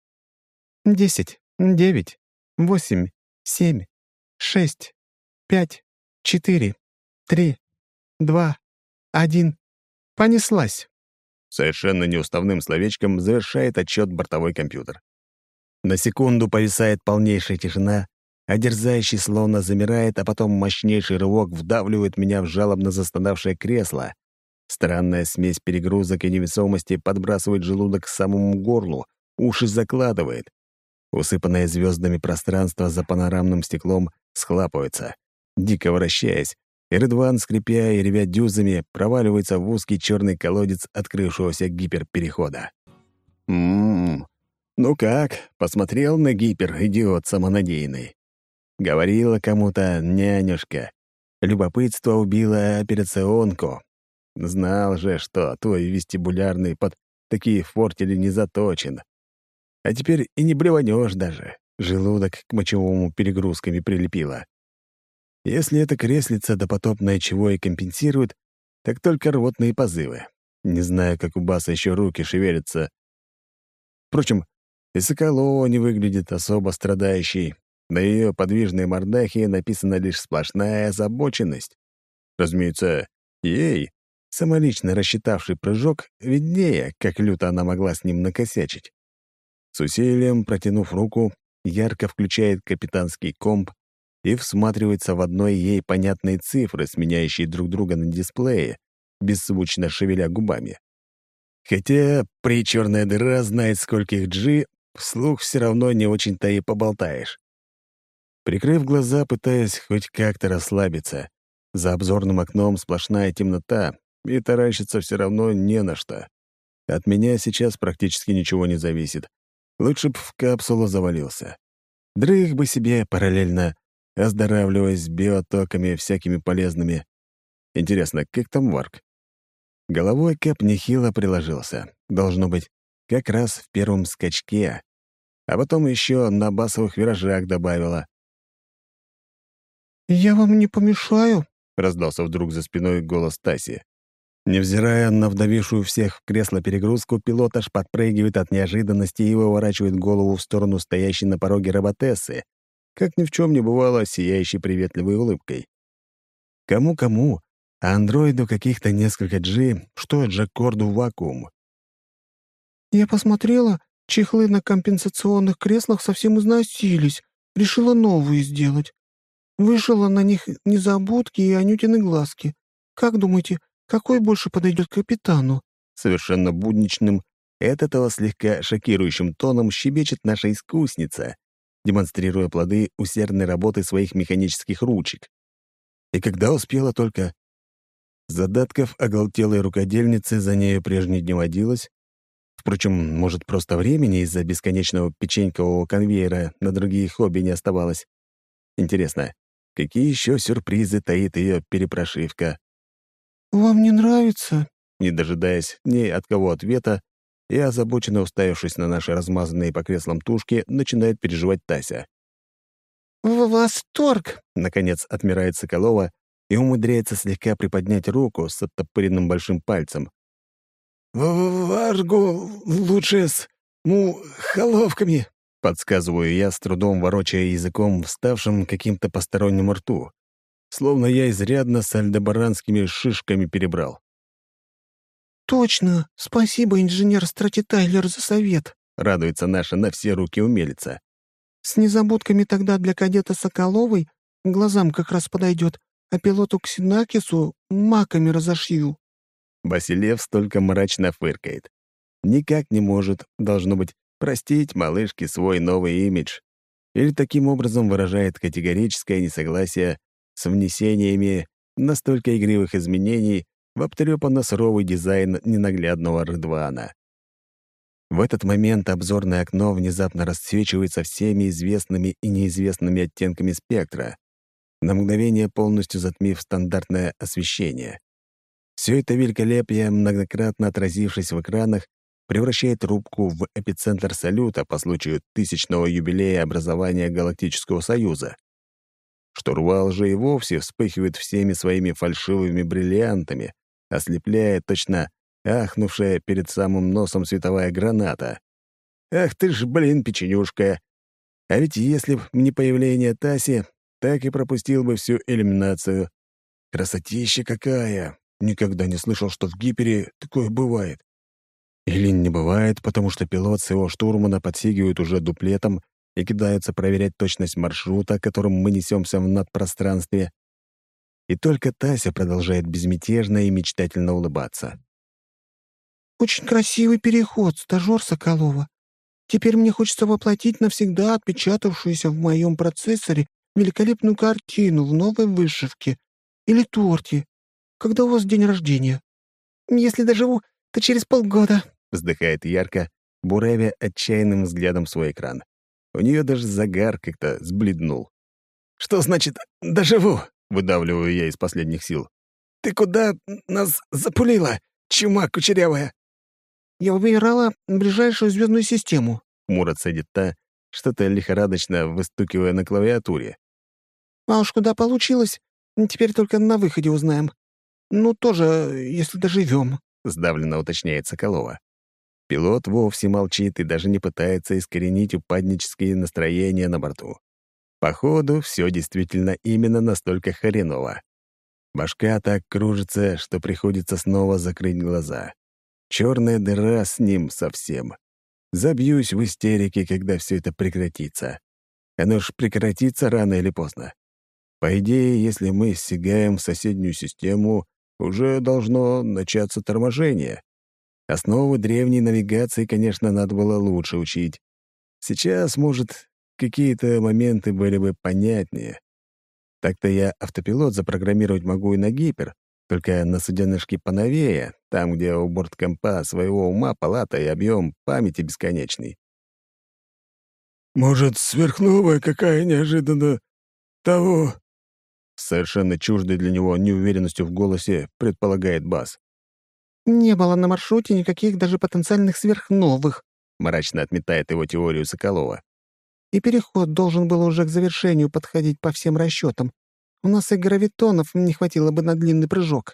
«Десять, девять, восемь, семь, шесть, пять, четыре, три, два, один. Понеслась». Совершенно неуставным словечком завершает отчет бортовой компьютер. На секунду повисает полнейшая тишина, а дерзающий словно замирает, а потом мощнейший рывок вдавливает меня в жалобно застонавшее кресло. Странная смесь перегрузок и невесомости подбрасывает желудок к самому горлу, уши закладывает. Усыпанное звездами пространство за панорамным стеклом схлапывается, дико вращаясь, и Рыдван, скрипя и ревя дюзами, проваливается в узкий черный колодец открывшегося гиперперехода. Ммм, ну как, посмотрел на гипер, идиот самонадеянный. Говорила кому-то нянюшка. Любопытство убило операционку. Знал же, что твой вестибулярный под такие фортели не заточен. А теперь и не блеванешь даже. Желудок к мочевому перегрузками прилепило. Если это креслица допотопное чего и компенсирует, так только рвотные позывы. Не знаю, как у Баса еще руки шевелятся. Впрочем, и Соколова не выглядит особо страдающей. На ее подвижной мордахе написана лишь сплошная озабоченность. Разумеется, ей, самолично рассчитавший прыжок, виднее, как люто она могла с ним накосячить. С усилием, протянув руку, ярко включает капитанский комп и всматривается в одной ей понятные цифры, сменяющие друг друга на дисплее, беззвучно шевеля губами. Хотя причёрная дыра знает, скольких G, вслух все равно не очень-то и поболтаешь. Прикрыв глаза, пытаясь хоть как-то расслабиться, за обзорным окном сплошная темнота, и таращиться все равно не на что. От меня сейчас практически ничего не зависит. Лучше б в капсулу завалился. Дрых бы себе параллельно, оздоравливаясь биотоками всякими полезными. Интересно, как там Варк? Головой Кэп нехило приложился. Должно быть, как раз в первом скачке. А потом еще на басовых виражах добавила. «Я вам не помешаю?» — раздался вдруг за спиной голос Таси. Невзирая на вдавившую всех в кресло перегрузку, пилот аж подпрыгивает от неожиданности и выворачивает голову в сторону стоящей на пороге роботессы, как ни в чем не бывало, сияющей приветливой улыбкой. Кому-кому, а андроиду каких-то несколько G, что Джаккорду вакуум. «Я посмотрела, чехлы на компенсационных креслах совсем износились. Решила новые сделать. Вышила на них незабудки и анютины глазки. Как думаете, какой больше подойдет капитану?» Совершенно будничным, от этого слегка шокирующим тоном щебечет наша искусница, демонстрируя плоды усердной работы своих механических ручек. И когда успела только... Задатков оголтелой рукодельницы за нею прежде не водилось. Впрочем, может, просто времени из-за бесконечного печенькового конвейера на другие хобби не оставалось. Интересно, какие еще сюрпризы таит ее перепрошивка? «Вам не нравится?» Не дожидаясь ни от кого ответа, и озабоченно уставившись на наши размазанные по креслам тушки, начинает переживать Тася. «В восторг!» — наконец отмирает Соколова и умудряется слегка приподнять руку с оттопыренным большим пальцем. «Варгу лучше с му головками», — подсказываю я, с трудом ворочая языком, вставшим каким-то посторонним рту. Словно я изрядно с альдебаранскими шишками перебрал. «Точно! Спасибо, инженер Страти Тайлер, за совет!» — радуется наша на все руки умелица. «С незабудками тогда для кадета Соколовой глазам как раз подойдет, а пилоту Ксенакису маками разошью». Басилев столько мрачно фыркает. Никак не может, должно быть, простить малышке свой новый имидж или таким образом выражает категорическое несогласие с внесениями настолько игривых изменений в обтрепанно-суровый дизайн ненаглядного Рыдвана. В этот момент обзорное окно внезапно расцвечивается всеми известными и неизвестными оттенками спектра, на мгновение полностью затмив стандартное освещение. Все это великолепие, многократно отразившись в экранах, превращает рубку в эпицентр салюта по случаю тысячного юбилея образования Галактического Союза. Штурвал же и вовсе вспыхивает всеми своими фальшивыми бриллиантами, ослепляя точно ахнувшая перед самым носом световая граната. Ах ты ж, блин, печенюшка! А ведь если б не появление Таси, так и пропустил бы всю иллюминацию. Красотища какая! Никогда не слышал, что в гипере такое бывает. Или не бывает, потому что пилот с его штурмана подсигивают уже дуплетом и кидаются проверять точность маршрута, которым мы несемся в надпространстве. И только Тася продолжает безмятежно и мечтательно улыбаться. «Очень красивый переход, стажёр Соколова. Теперь мне хочется воплотить навсегда отпечатавшуюся в моем процессоре великолепную картину в новой вышивке или торте. Когда у вас день рождения?» «Если доживу, то через полгода», — вздыхает ярко, буравя отчаянным взглядом свой экран. У нее даже загар как-то сбледнул. «Что значит «доживу»?» — выдавливаю я из последних сил. «Ты куда нас запулила, чума кучерявая?» «Я выбирала ближайшую звездную систему», — хмуро цедит та, что-то лихорадочно выстукивая на клавиатуре. «А уж куда получилось, теперь только на выходе узнаем. Ну, тоже, если доживем», — сдавленно уточняет Соколова. Пилот вовсе молчит и даже не пытается искоренить упаднические настроения на борту. Походу, все действительно именно настолько хреново. Башка так кружится, что приходится снова закрыть глаза. Черная дыра с ним совсем. Забьюсь в истерике, когда все это прекратится. Оно ж прекратится рано или поздно. По идее, если мы сигаем в соседнюю систему, уже должно начаться торможение. Основы древней навигации, конечно, надо было лучше учить. Сейчас, может, какие-то моменты были бы понятнее. Так-то я автопилот запрограммировать могу и на гипер, только на суденышке поновее, там, где у борткомпа своего ума палата и объем памяти бесконечный. «Может, сверхновая какая неожиданно того?» Совершенно чуждой для него неуверенностью в голосе предполагает Бас. «Не было на маршруте никаких даже потенциальных сверхновых», — мрачно отметает его теорию Соколова. «И переход должен был уже к завершению подходить по всем расчетам. У нас и гравитонов не хватило бы на длинный прыжок».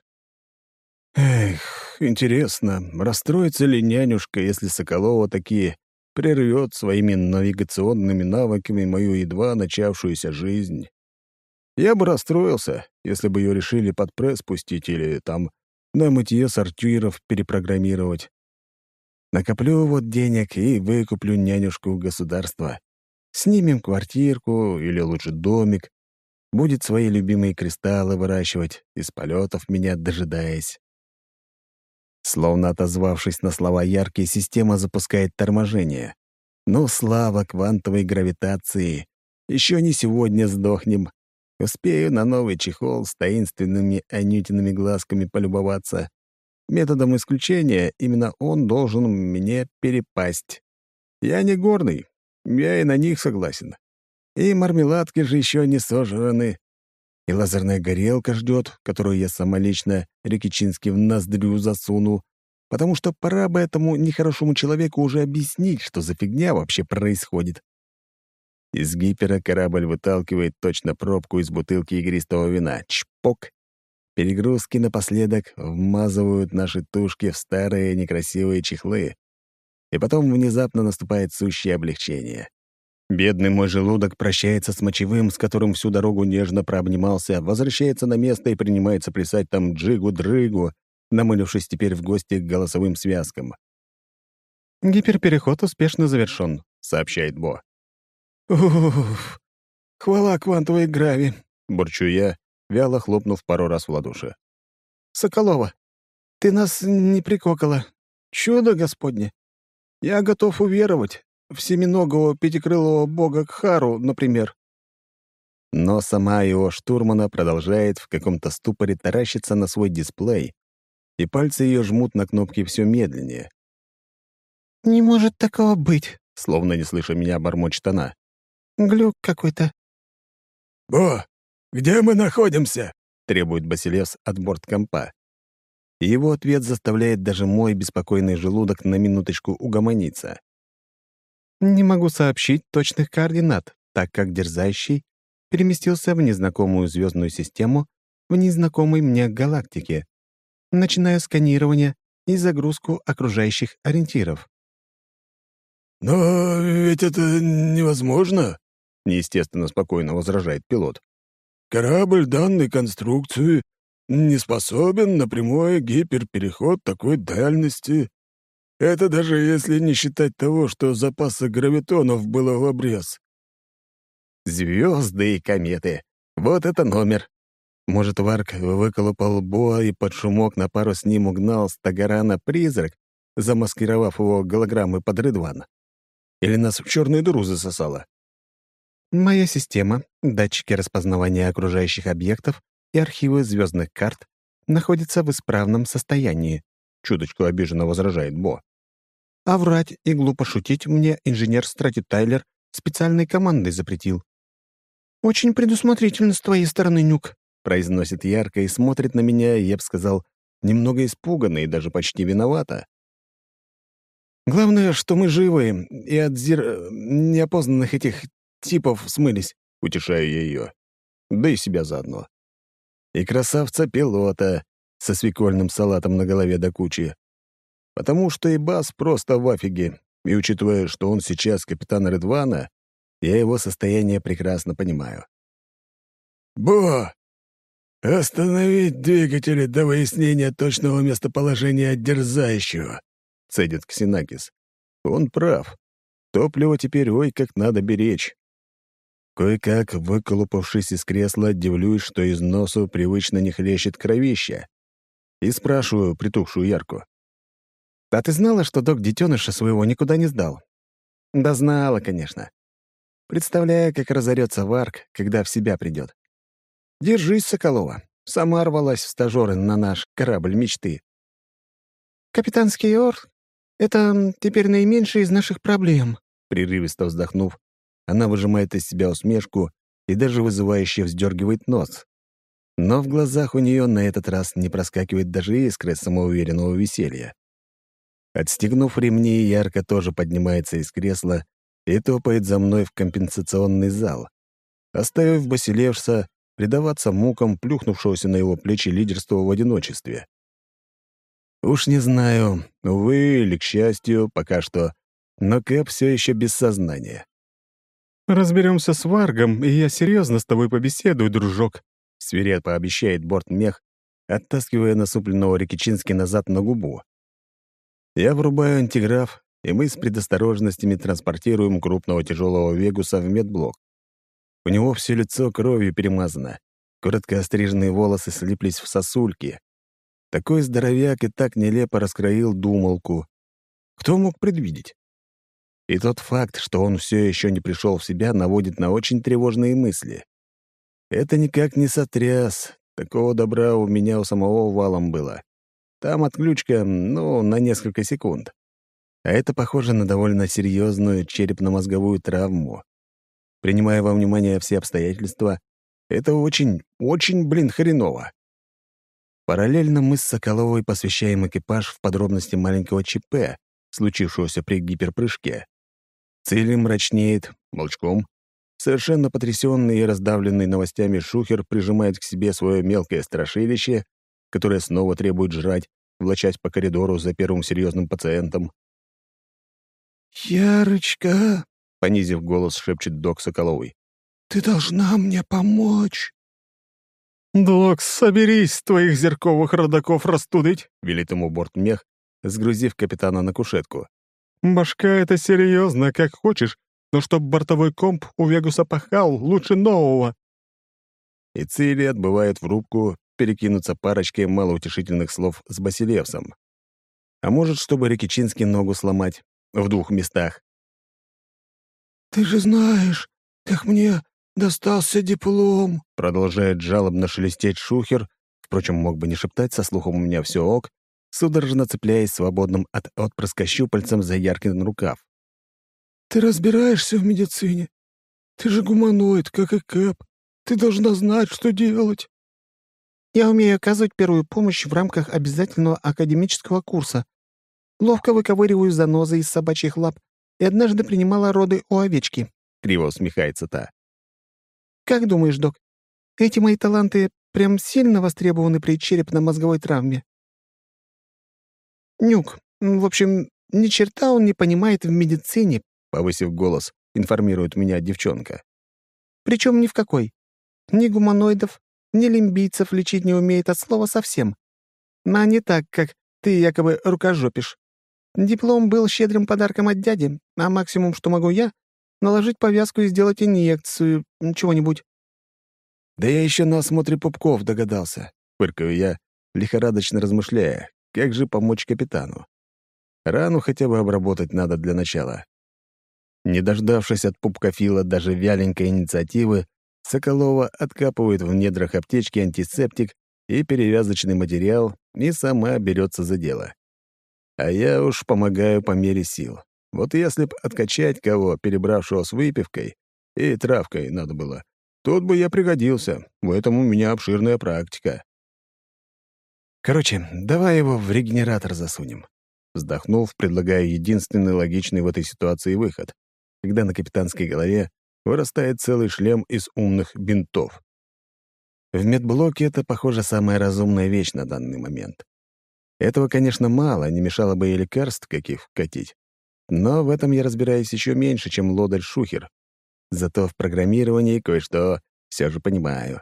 Эх, интересно, расстроится ли нянюшка, если Соколова такие прервет своими навигационными навыками мою едва начавшуюся жизнь? Я бы расстроился, если бы ее решили под пресс пустить или там на мытье сортиров перепрограммировать. Накоплю вот денег и выкуплю нянюшку у государства. Снимем квартирку или лучше домик. Будет свои любимые кристаллы выращивать, из полетов меня дожидаясь. Словно отозвавшись на слова яркие, система запускает торможение. Ну, слава квантовой гравитации. Еще не сегодня сдохнем. Успею на новый чехол с таинственными анютиными глазками полюбоваться. Методом исключения именно он должен мне перепасть. Я не горный, я и на них согласен. И мармеладки же еще не сожраны. И лазерная горелка ждет, которую я самолично Рикичински в ноздрю засуну, потому что пора бы этому нехорошему человеку уже объяснить, что за фигня вообще происходит. Из гипера корабль выталкивает точно пробку из бутылки игристого вина. Чпок! Перегрузки напоследок вмазывают наши тушки в старые некрасивые чехлы. И потом внезапно наступает сущее облегчение. Бедный мой желудок прощается с мочевым, с которым всю дорогу нежно прообнимался, возвращается на место и принимается плясать там джигу-дрыгу, намылившись теперь в гости к голосовым связкам. «Гиперпереход успешно завершен», — сообщает Бо. «Уф, хвала квантовой грави», — бурчу я, вяло хлопнув пару раз в ладоши. «Соколова, ты нас не прикокала. Чудо Господне. Я готов уверовать. в семиногого пятикрылого бога Кхару, например». Но сама его штурмана продолжает в каком-то ступоре таращиться на свой дисплей, и пальцы ее жмут на кнопки все медленнее. «Не может такого быть», — словно не слыша меня, бормочет она. «Глюк какой-то». «Бо, где мы находимся?» — требует Басилевс от борткомпа. И его ответ заставляет даже мой беспокойный желудок на минуточку угомониться. «Не могу сообщить точных координат, так как Дерзающий переместился в незнакомую звездную систему в незнакомой мне галактике, начиная сканирование и загрузку окружающих ориентиров». «Но ведь это невозможно», — неестественно спокойно возражает пилот. «Корабль данной конструкции не способен на прямой гиперпереход такой дальности. Это даже если не считать того, что запаса гравитонов было в обрез». Звезды и кометы. Вот это номер. Может, Варк выколупал Бо и под шумок на пару с ним угнал с Тагарана-призрак, замаскировав его голограммы под Рыдван? Или нас в черную дыру засосало? Моя система, датчики распознавания окружающих объектов и архивы звездных карт находятся в исправном состоянии, чуточку обиженно возражает Бо. А врать и глупо шутить мне инженер Страти Тайлер специальной командой запретил. «Очень предусмотрительно с твоей стороны, Нюк», — произносит ярко и смотрит на меня, я бы сказал, немного испуганно и даже почти виновато. «Главное, что мы живы, и от зир... неопознанных этих типов смылись», — утешаю я ее. Да и себя заодно. И красавца-пилота со свекольным салатом на голове до кучи. Потому что и Бас просто в афиге, и учитывая, что он сейчас капитан Рыдвана, я его состояние прекрасно понимаю. «Бо, остановить двигатели до выяснения точного местоположения Дерзающего», — цедит Ксенакис. Он прав. Топливо теперь ой как надо беречь. Кое-как, выколупавшись из кресла, дивлюсь, что из носу привычно не хлещет кровища. И спрашиваю притухшую Ярку. «А ты знала, что док детеныша своего никуда не сдал?» «Да знала, конечно. Представляю, как разорется Варк, когда в себя придет. Держись, Соколова. Сама рвалась в стажеры на наш корабль мечты». «Капитанский ор — это теперь наименьшая из наших проблем», — прерывисто вздохнув, она выжимает из себя усмешку и даже вызывающе вздергивает нос. Но в глазах у нее на этот раз не проскакивает даже искры самоуверенного веселья. Отстегнув ремни, Ярко тоже поднимается из кресла и топает за мной в компенсационный зал, оставив Басилевса предаваться мукам плюхнувшегося на его плечи лидерства в одиночестве. Уж не знаю, увы или к счастью, пока что, но Кэп все еще без сознания. «Разберемся с Варгом, и я серьезно с тобой побеседую, дружок», — свирепо обещает бортмех, оттаскивая насупленного Рикичински назад на губу. Я врубаю антиграф, и мы с предосторожностями транспортируем крупного тяжелого Вегуса в медблок. У него все лицо кровью перемазано, коротко остриженные волосы слиплись в сосульки. Такой здоровяк и так нелепо раскроил думалку. Кто мог предвидеть? И тот факт, что он все еще не пришел в себя, наводит на очень тревожные мысли. Это никак не сотряс. Такого добра у меня у самого валом было. Там отключка, ну, на несколько секунд. А это похоже на довольно серьезную черепно-мозговую травму. Принимая во внимание все обстоятельства, это очень, очень, блин, хреново. Параллельно мы с Соколовой посвящаем экипаж в подробности маленького ЧП, случившегося при гиперпрыжке. Цили мрачнеет, молчком. Совершенно потрясенный и раздавленный новостями Шухер прижимает к себе свое мелкое страшилище, которое снова требует жрать, влачась по коридору за первым серьезным пациентом. «Ярочка», — понизив голос, шепчет док Соколовой, — «ты должна мне помочь». «Док, соберись, твоих зерковых родаков растудить», — велит ему бортмех, сгрузив капитана на кушетку. «Башка — это серьезно, как хочешь, но чтоб бортовой комп у Вегуса пахал, лучше нового». И Цили отбывает в рубку перекинуться парочкой малоутешительных слов с Басилевсом. А может, чтобы Рикичински ногу сломать в двух местах. «Ты же знаешь, как мне достался диплом», — продолжает жалобно шелестеть Шухер, впрочем, мог бы не шептать, со слухом у меня все ок, судорожно цепляясь свободным от отпрыска щупальцем за Яркин рукав. «Ты разбираешься в медицине? Ты же гуманоид, как и Кэп. Ты должна знать, что делать». Я умею оказывать первую помощь в рамках обязательного академического курса. Ловко выковыриваю занозы из собачьих лап и однажды принимала роды у овечки. Криво усмехается та. Как думаешь, док, эти мои таланты прям сильно востребованы при черепно-мозговой травме? Нюк, в общем, ни черта он не понимает в медицине, Повысив голос, информирует меня девчонка. причем ни в какой. Ни гуманоидов, ни лимбийцев лечить не умеет от слова совсем. А не так, как ты якобы рукожопишь. Диплом был щедрым подарком от дяди, а максимум, что могу я, наложить повязку и сделать инъекцию, чего-нибудь. Да я еще на осмотре пупков догадался, фыркаю я, лихорадочно размышляя, как же помочь капитану. Рану хотя бы обработать надо для начала. Не дождавшись от пупкофила даже вяленькой инициативы, Соколова откапывает в недрах аптечки антисептик и перевязочный материал и сама берется за дело. А я уж помогаю по мере сил. Вот если б откачать кого, перебравшего с выпивкой, и травкой надо было, тут бы я пригодился. В этом у меня обширная практика. Короче, давай его в регенератор засунем. Вздохнув, предлагаю единственный логичный в этой ситуации выход, когда на капитанской голове вырастает целый шлем из умных бинтов. В медблоке это, похоже, самая разумная вещь на данный момент. Этого, конечно, мало, не мешало бы и лекарств каких вкатить. Но в этом я разбираюсь еще меньше, чем лодырь Шухер. Зато в программировании кое-что все же понимаю.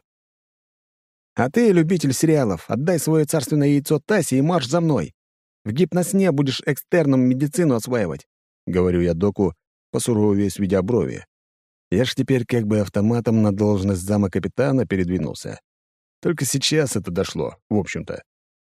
А ты, любитель сериалов, отдай свое царственное яйцо Тасе и марш за мной. В гипносне будешь экстерном медицину осваивать, — говорю я доку, посуровее сведя брови. Я ж теперь как бы автоматом на должность зама капитана передвинулся. Только сейчас это дошло, в общем-то.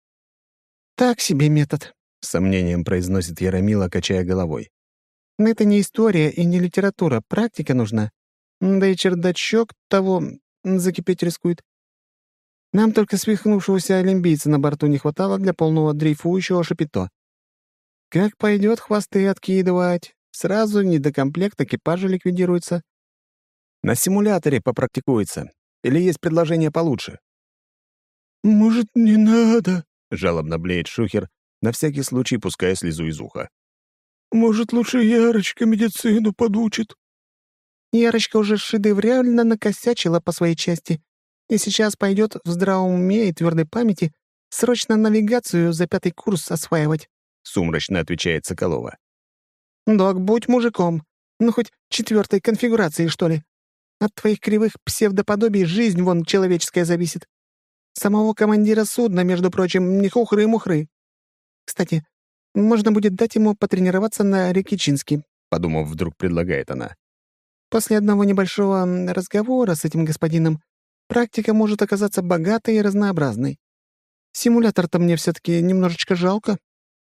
Так себе метод. — с сомнением произносит Яромила, качая головой. Но это не история и не литература, практика нужна. Да и чердачок того закипеть рискует. Нам только свихнувшегося олимпийца на борту не хватало для полного дрейфующего шапито. Как пойдет хвосты откидывать, сразу недокомплект экипажа ликвидируется. На симуляторе попрактикуется. Или есть предложение получше? «Может, не надо?» — жалобно блеет Шухер, на всякий случай пуская слезу из уха. «Может, лучше Ярочка медицину подучит?» Ярочка уже шедеврально накосячила по своей части, и сейчас пойдет в здравом уме и твердой памяти срочно навигацию за пятый курс осваивать», — сумрачно отвечает Соколова. «Док, будь мужиком. Ну, хоть четвертой конфигурации, что ли. От твоих кривых псевдоподобий жизнь вон человеческая зависит. Самого командира судна, между прочим, не хухры-мухры. Кстати, можно будет дать ему потренироваться на Рикичинске», — подумав, вдруг предлагает она. «После одного небольшого разговора с этим господином практика может оказаться богатой и разнообразной. Симулятор-то мне все-таки немножечко жалко».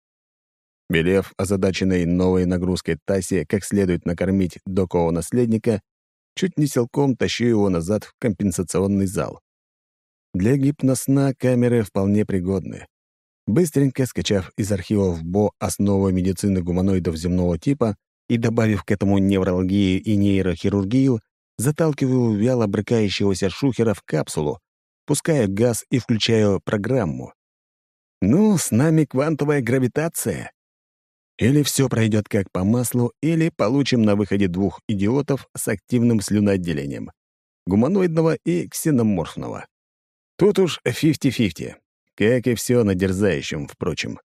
Велев озадаченной новой нагрузкой Тасе как следует накормить докового наследника, чуть не силком тащу его назад в компенсационный зал. Для гипносна камеры вполне пригодны. Быстренько скачав из архивов БО основы медицины гуманоидов земного типа и добавив к этому неврологию и нейрохирургию, заталкиваю вяло брыкающегося Шухера в капсулу, пускаю газ и включаю программу. Ну, с нами квантовая гравитация. Или все пройдет как по маслу, или получим на выходе двух идиотов с активным слюноотделением — гуманоидного и ксеноморфного. Тут уж фифти-фифти, как и все на дерзающем, впрочем.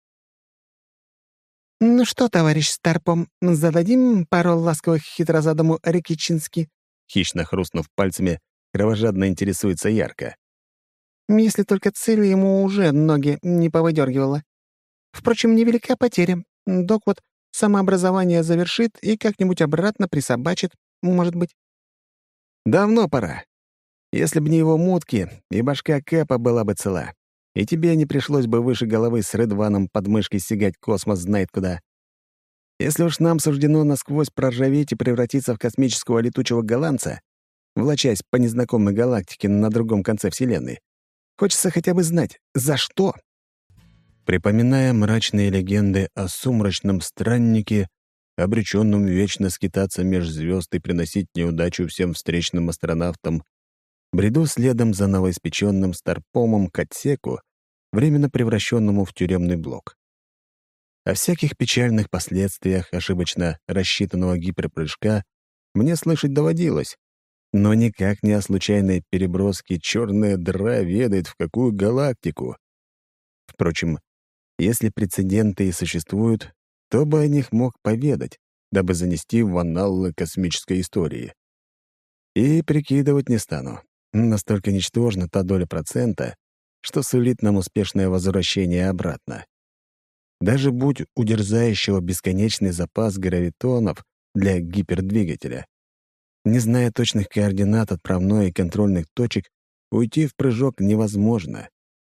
«Ну что, товарищ Старпом, зададим пару ласковых хитрозадому Рикичински?» Хищно хрустнув пальцами, кровожадно интересуется Ярко. «Если только цель ему уже ноги не повыдергивала. Впрочем, невелика потеря. Док вот самообразование завершит и как-нибудь обратно присобачит, может быть». «Давно пора. Если б не его мутки, и башка Кэпа была бы цела, и тебе не пришлось бы выше головы с Редваном под мышкой сигать космос знает куда. Если уж нам суждено насквозь проржаветь и превратиться в космического летучего голландца, влачась по незнакомой галактике на другом конце Вселенной, хочется хотя бы знать, за что. Припоминая мрачные легенды о сумрачном страннике, обреченном вечно скитаться меж звезд и приносить неудачу всем встречным астронавтам, бреду следом за новоиспеченным старпомом к отсеку, временно превращенному в тюремный блок. О всяких печальных последствиях ошибочно рассчитанного гиперпрыжка мне слышать доводилось, но никак не о случайной переброске черная дыра ведает в какую галактику. Впрочем, если прецеденты и существуют, то бы о них мог поведать, дабы занести в анналы космической истории. И прикидывать не стану. Настолько ничтожна та доля процента, что сулит нам успешное возвращение обратно. Даже будь у дерзающего бесконечный запас гравитонов для гипердвигателя, не зная точных координат отправной и контрольных точек, уйти в прыжок невозможно.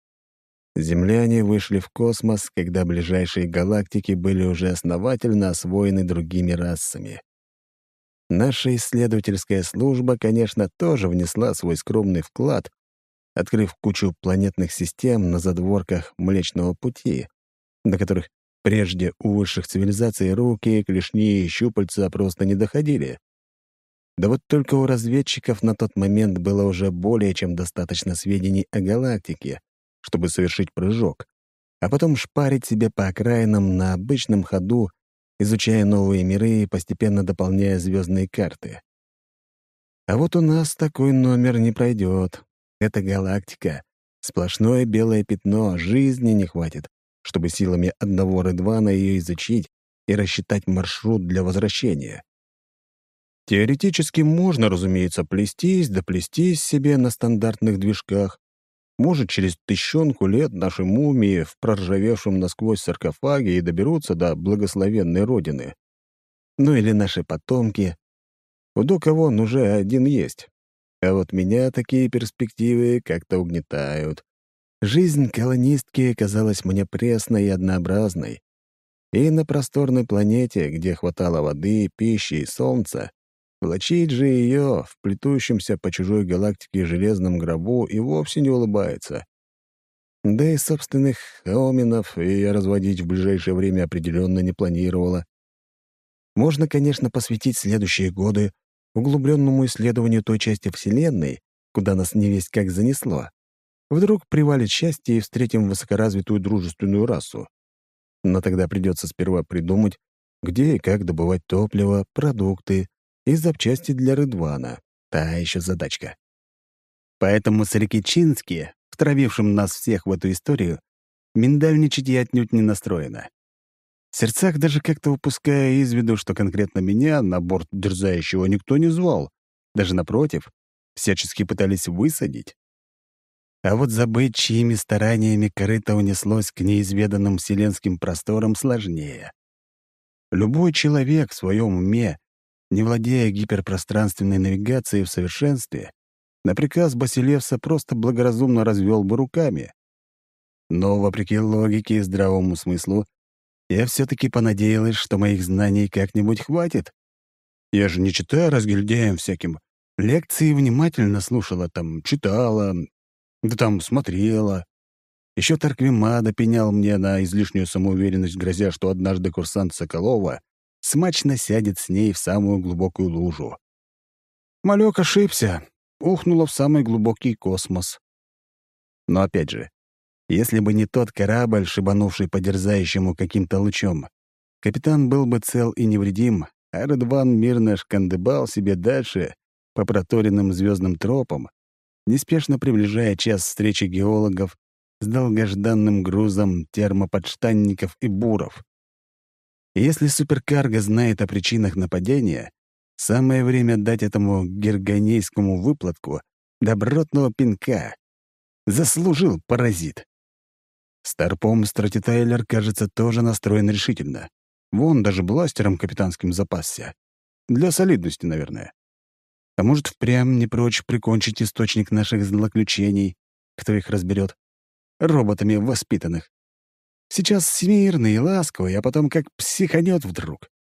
Земляне вышли в космос, когда ближайшие галактики были уже основательно освоены другими расами. Наша исследовательская служба, конечно, тоже внесла свой скромный вклад, открыв кучу планетных систем на задворках Млечного Пути, до которых прежде у высших цивилизаций руки, клешни и щупальца просто не доходили. Да вот только у разведчиков на тот момент было уже более чем достаточно сведений о галактике, чтобы совершить прыжок, а потом шпарить себе по окраинам на обычном ходу, изучая новые миры и постепенно дополняя звездные карты. А вот у нас такой номер не пройдет. Это галактика. Сплошное белое пятно, жизни не хватит, чтобы силами одного Рыдвана ее изучить и рассчитать маршрут для возвращения. Теоретически можно, разумеется, плестись да плестись себе на стандартных движках. Может, через тысячонку лет наши мумии в проржавевшем насквозь саркофаге и доберутся до благословенной родины. Ну или наши потомки. У до вон уже один есть. А вот меня такие перспективы как-то угнетают. Жизнь колонистки казалась мне пресной и однообразной. И на просторной планете, где хватало воды, пищи и солнца, влачить же ее в плетущемся по чужой галактике железном гробу и вовсе не улыбается. Да и собственных хаоминов я разводить в ближайшее время определенно не планировала. Можно, конечно, посвятить следующие годы углубленному исследованию той части Вселенной, куда нас невесть как занесло. Вдруг привалит счастье и встретим высокоразвитую дружественную расу. Но тогда придется сперва придумать, где и как добывать топливо, продукты и запчасти для Рыдвана. Та еще задачка. Поэтому Сарикичинские, втравившим нас всех в эту историю, миндальничать я отнюдь не настроена. В сердцах даже как-то упуская из виду, что конкретно меня на борт дерзающего никто не звал. Даже напротив, всячески пытались высадить. А вот забыть, чьими стараниями корыто унеслось к неизведанным вселенским просторам, сложнее. Любой человек в своем уме, не владея гиперпространственной навигацией в совершенстве, на приказ Басилевса просто благоразумно развел бы руками. Но, вопреки логике и здравому смыслу, я все-таки понадеялась, что моих знаний как-нибудь хватит. Я же не читая разгильдяям всяким. Лекции внимательно слушала, там, читала, да там смотрела. Еще Тарквимада пенял мне на излишнюю самоуверенность, грозя, что однажды курсант Соколова смачно сядет с ней в самую глубокую лужу. Малек ошибся, ухнула в самый глубокий космос. Но опять же, если бы не тот корабль, шибанувший по дерзающему каким-то лучом, капитан был бы цел и невредим, а Рыдван мирно шкандыбал себе дальше по проторенным звездным тропам, неспешно приближая час встречи геологов с долгожданным грузом термоподштанников и буров. И если суперкарго знает о причинах нападения, самое время дать этому герганейскому выплатку добротного пинка. Заслужил паразит. Старпом Стратитайлер, кажется, тоже настроен решительно. Вон даже бластером капитанским запасся. Для солидности, наверное. А может, впрямь не прочь прикончить источник наших злоключений, кто их разберет, роботами воспитанных. Сейчас смирный и ласковый, а потом как психанет вдруг.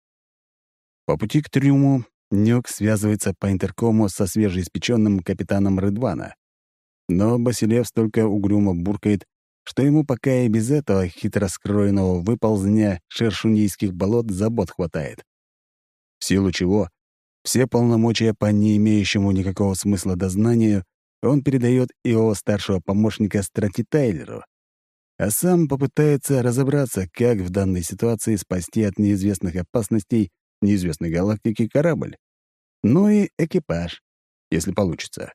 По пути к трюму Нюк связывается по интеркому со свежеиспеченным капитаном Рыдвана. Но Басилевс только угрюмо буркает, что ему пока и без этого хитро скроенного выползня шершунийских болот забот хватает. В силу чего все полномочия по не имеющему никакого смысла дознанию он передает его старшего помощника Страти Тайлеру, а сам попытается разобраться, как в данной ситуации спасти от неизвестных опасностей неизвестной галактики корабль. Ну и экипаж, если получится.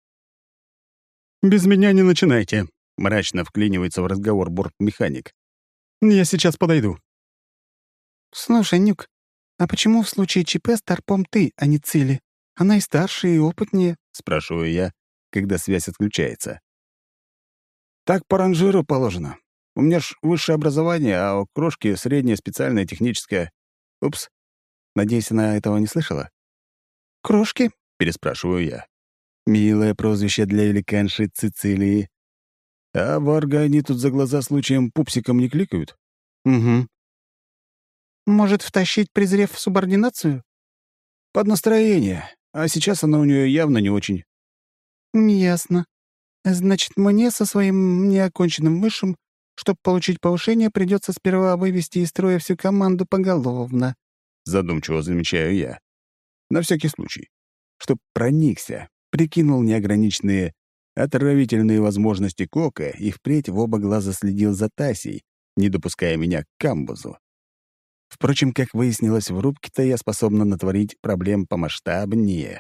«Без меня не начинайте», — мрачно вклинивается в разговор бортмеханик. «Я сейчас подойду». «Слушай, Нюк, а почему в случае ЧП старпом ты, а не Цили? Она и старше, и опытнее», — спрашиваю я, когда связь отключается. «Так по ранжиру положено. У меня ж высшее образование, а у крошки среднее специальное техническое. Упс». Надеюсь, она этого не слышала? «Крошки?» — переспрашиваю я. Милое прозвище для великанши Цицилии. А Варга они тут за глаза случаем пупсиком не кликают? Угу. «Может, втащить презрев в субординацию?» «Под настроение. А сейчас она у нее явно не очень». «Ясно. Значит, мне со своим неоконченным высшим, чтобы получить повышение, придется сперва вывести из строя всю команду поголовно». Задумчиво замечаю я. На всякий случай. Чтоб проникся, прикинул неограниченные отравительные возможности Кока и впредь в оба глаза следил за Тасей, не допуская меня к камбузу. Впрочем, как выяснилось, в рубке-то я способна натворить проблем помасштабнее.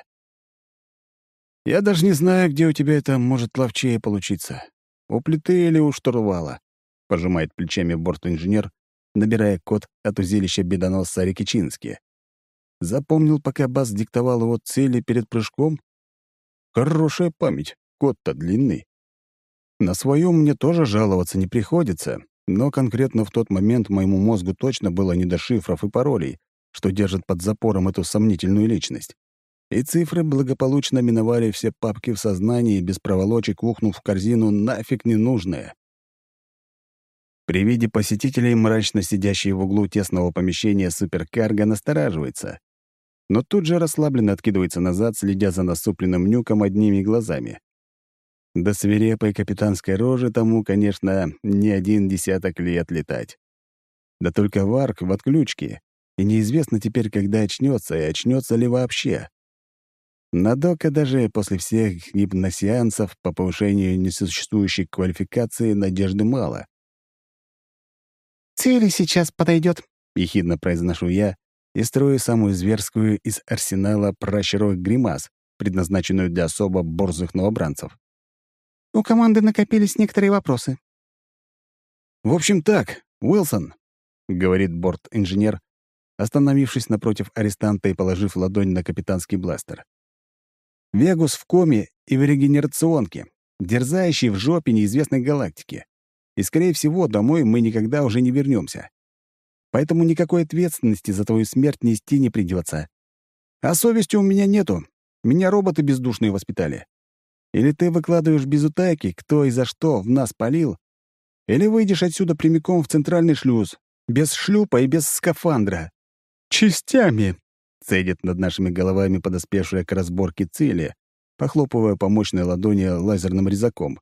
Я даже не знаю, где у тебя это может ловчее получиться. У плиты или у штурвала, — пожимает плечами борт-инженер, набирая код от узилища бедоносца Рикичински. Запомнил, пока Бас диктовал его цели перед прыжком? Хорошая память, код-то длинный. На своем мне тоже жаловаться не приходится, но конкретно в тот момент моему мозгу точно было не до шифров и паролей, что держит под запором эту сомнительную личность. И цифры благополучно миновали все папки в сознании, без проволочек ухнув в корзину нафиг ненужное. При виде посетителей, мрачно сидящий в углу тесного помещения суперкарго настораживается, но тут же расслабленно откидывается назад, следя за насупленным Нюком одними глазами. До свирепой капитанской рожи тому, конечно, не один десяток лет летать. Да только Варк в отключке, и неизвестно теперь, когда очнется, и очнется ли вообще. На Дока даже после всех гипносеансов по повышению несуществующей квалификации надежды мало. «Цели сейчас подойдет», — ехидно произношу я и строю самую зверскую из арсенала пращуровых гримас, предназначенную для особо борзых новобранцев. «У команды накопились некоторые вопросы». «В общем так, Уилсон», — говорит борт-инженер, остановившись напротив арестанта и положив ладонь на капитанский бластер. «Вегус в коме и в регенерационке, дерзающий в жопе неизвестной галактики. И, скорее всего, домой мы никогда уже не вернемся. Поэтому никакой ответственности за твою смерть нести не придется. А совести у меня нету. Меня роботы бездушные воспитали. Или ты выкладываешь без утайки, кто и за что в нас палил, или выйдешь отсюда прямиком в центральный шлюз, без шлюпа и без скафандра. Частями!» — цедит над нашими головами подоспевшая к разборке цели, похлопывая по мощной ладони лазерным резаком.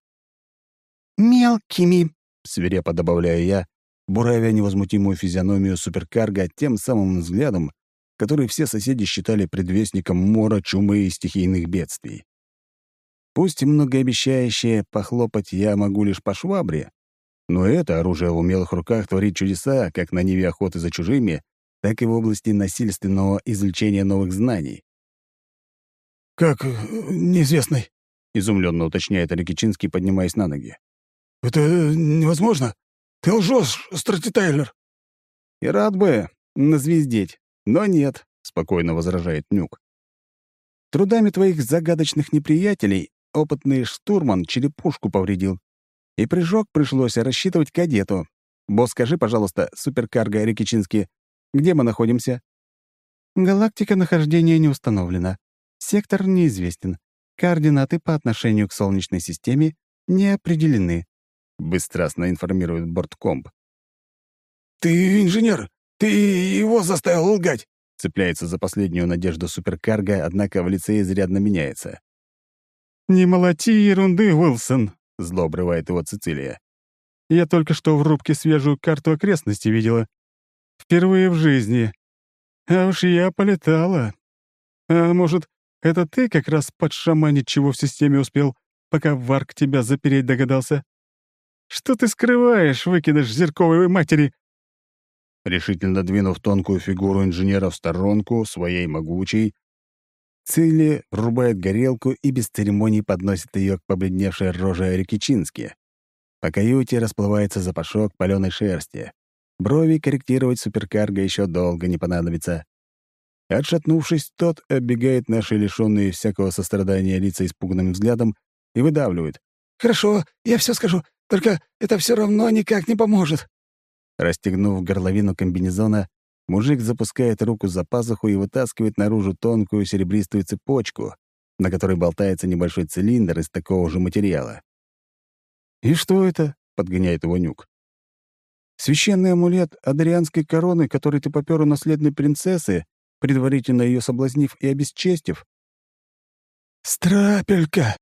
«Мелкими», — свирепо добавляю я, буравя невозмутимую физиономию суперкарго тем самым взглядом, который все соседи считали предвестником мора, чумы и стихийных бедствий. Пусть многообещающее похлопать я могу лишь по швабре, но это оружие в умелых руках творит чудеса как на ниве охоты за чужими, так и в области насильственного извлечения новых знаний. «Как э, неизвестный?» — изумленно уточняет Рикичинский, поднимаясь на ноги. «Это невозможно. Ты лжешь, Страти Тайлер». «И рад бы назвездеть, но нет», — спокойно возражает Нюк. «Трудами твоих загадочных неприятелей опытный штурман черепушку повредил, и прыжок пришлось рассчитывать кадету. Босс, скажи, пожалуйста, суперкарго Рикичинский, где мы находимся?» «Галактика нахождения не установлена. Сектор неизвестен. Координаты по отношению к Солнечной системе не определены», — бесстрастно информирует борткомп. «Ты инженер! Ты его заставил лгать!» — цепляется за последнюю надежду суперкарго, однако в лице изрядно меняется. «Не молоти ерунды, Уилсон!» — зло обрывает его Цицилия. «Я только что в рубке свежую карту окрестностей видела. Впервые в жизни. А уж я полетала. А может, это ты как раз подшаманить чего в системе успел, пока Варк тебя запереть догадался? Что ты скрываешь, выкидыш зерковой матери?» Решительно двинув тонкую фигуру инженера в сторонку, своей могучей, Цилли врубает горелку и без церемоний подносит ее к побледневшей роже Рикичински. По каюте расплывается запашок палёной шерсти. Брови корректировать суперкарго еще долго не понадобится. Отшатнувшись, тот оббегает наши лишённые всякого сострадания лица испуганным взглядом и выдавливает. «Хорошо, я все скажу, только это все равно никак не поможет». Расстегнув горловину комбинезона, мужик запускает руку за пазуху и вытаскивает наружу тонкую серебристую цепочку, на которой болтается небольшой цилиндр из такого же материала. «И что это?» — подгоняет его Нюк. «Священный амулет адрианской короны, который ты попёр у наследной принцессы, предварительно ее соблазнив и обесчестив?» «Страпелька!»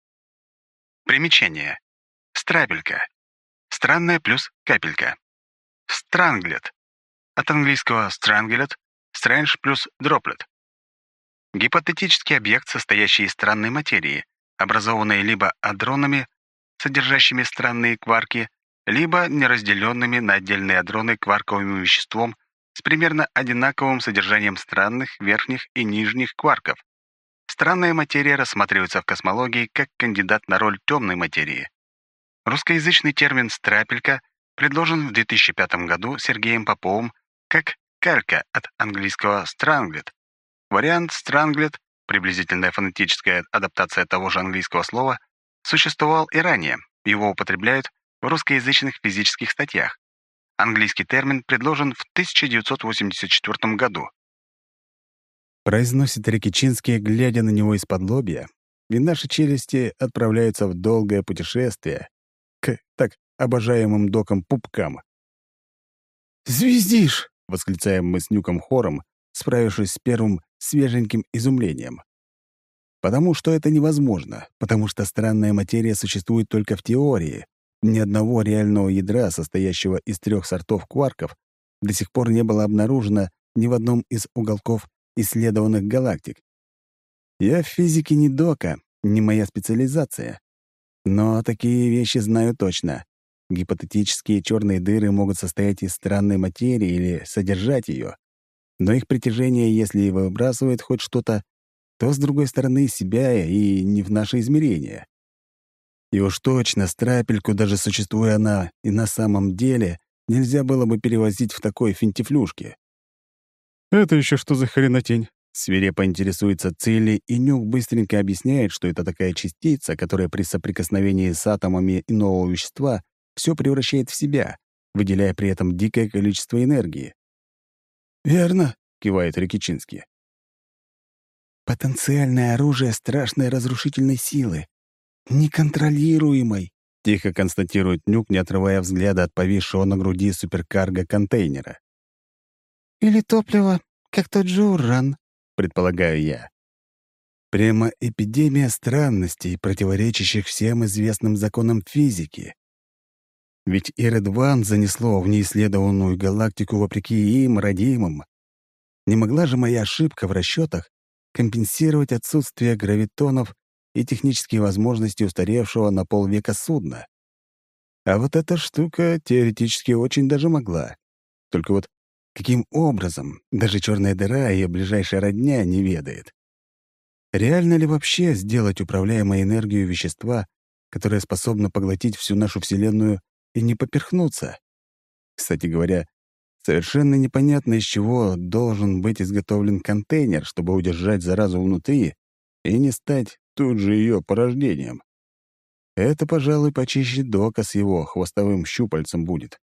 Примечание. Страпелька. Странная плюс капелька. Странглет. От английского stranglet, strange плюс droplet. Гипотетический объект, состоящий из странной материи, образованной либо адронами, содержащими странные кварки, либо неразделенными на отдельные адроны кварковым веществом с примерно одинаковым содержанием странных верхних и нижних кварков. Странная материя рассматривается в космологии как кандидат на роль темной материи. Русскоязычный термин «страпелька» предложен в две тысячи пятом году Сергеем Поповым как «калька» от английского «stranglet». Вариант «stranglet», приблизительная фонетическая адаптация того же английского слова, существовал и ранее, его употребляют в русскоязычных физических статьях. Английский термин предложен в тысяча девятьсот восемьдесят четвёртом году. Произносит Рикичинский, глядя на него из-под лобья, и наши челюсти отправляются в долгое путешествие к так обожаемым докам-пупкам. «Звездишь!» — восклицаем мы с Нюком хором, справившись с первым свеженьким изумлением. Потому что это невозможно, потому что странная материя существует только в теории. Ни одного реального ядра, состоящего из трех сортов кварков, до сих пор не было обнаружено ни в одном из уголков исследованных галактик. Я в физике не дока, не моя специализация. Но такие вещи знаю точно. Гипотетические черные дыры могут состоять из странной материи или содержать ее, но их притяжение, если и выбрасывает хоть что-то, то, с другой стороны, себя и не в наше измерение. И уж точно страпельку, даже существуя она и на самом деле, нельзя было бы перевозить в такой финтифлюшке. «Это еще что за хренотень?» Свирепо интересуется Цилли, и Нюк быстренько объясняет, что это такая частица, которая при соприкосновении с атомами иного вещества все превращает в себя, выделяя при этом дикое количество энергии. «Верно», — кивает Рикичинский. «Потенциальное оружие страшной разрушительной силы, неконтролируемой», — тихо констатирует Нюк, не отрывая взгляда от повисшего на груди суперкарго-контейнера. «Или топливо, как тот же уран», — предполагаю я. Прямо эпидемия странностей, противоречащих всем известным законам физики. Ведь и Редван занесло в неисследованную галактику вопреки им, родимым. Не могла же моя ошибка в расчетах компенсировать отсутствие гравитонов и технические возможности устаревшего на полвека судна. А вот эта штука теоретически очень даже могла. Только вот каким образом даже черная дыра и ее ближайшая родня не ведает? Реально ли вообще сделать управляемой энергию вещества, которое способно поглотить всю нашу Вселенную и не поперхнуться? Кстати говоря, совершенно непонятно, из чего должен быть изготовлен контейнер, чтобы удержать заразу внутри и не стать тут же ее порождением. Это, пожалуй, почище Дока с его хвостовым щупальцем будет.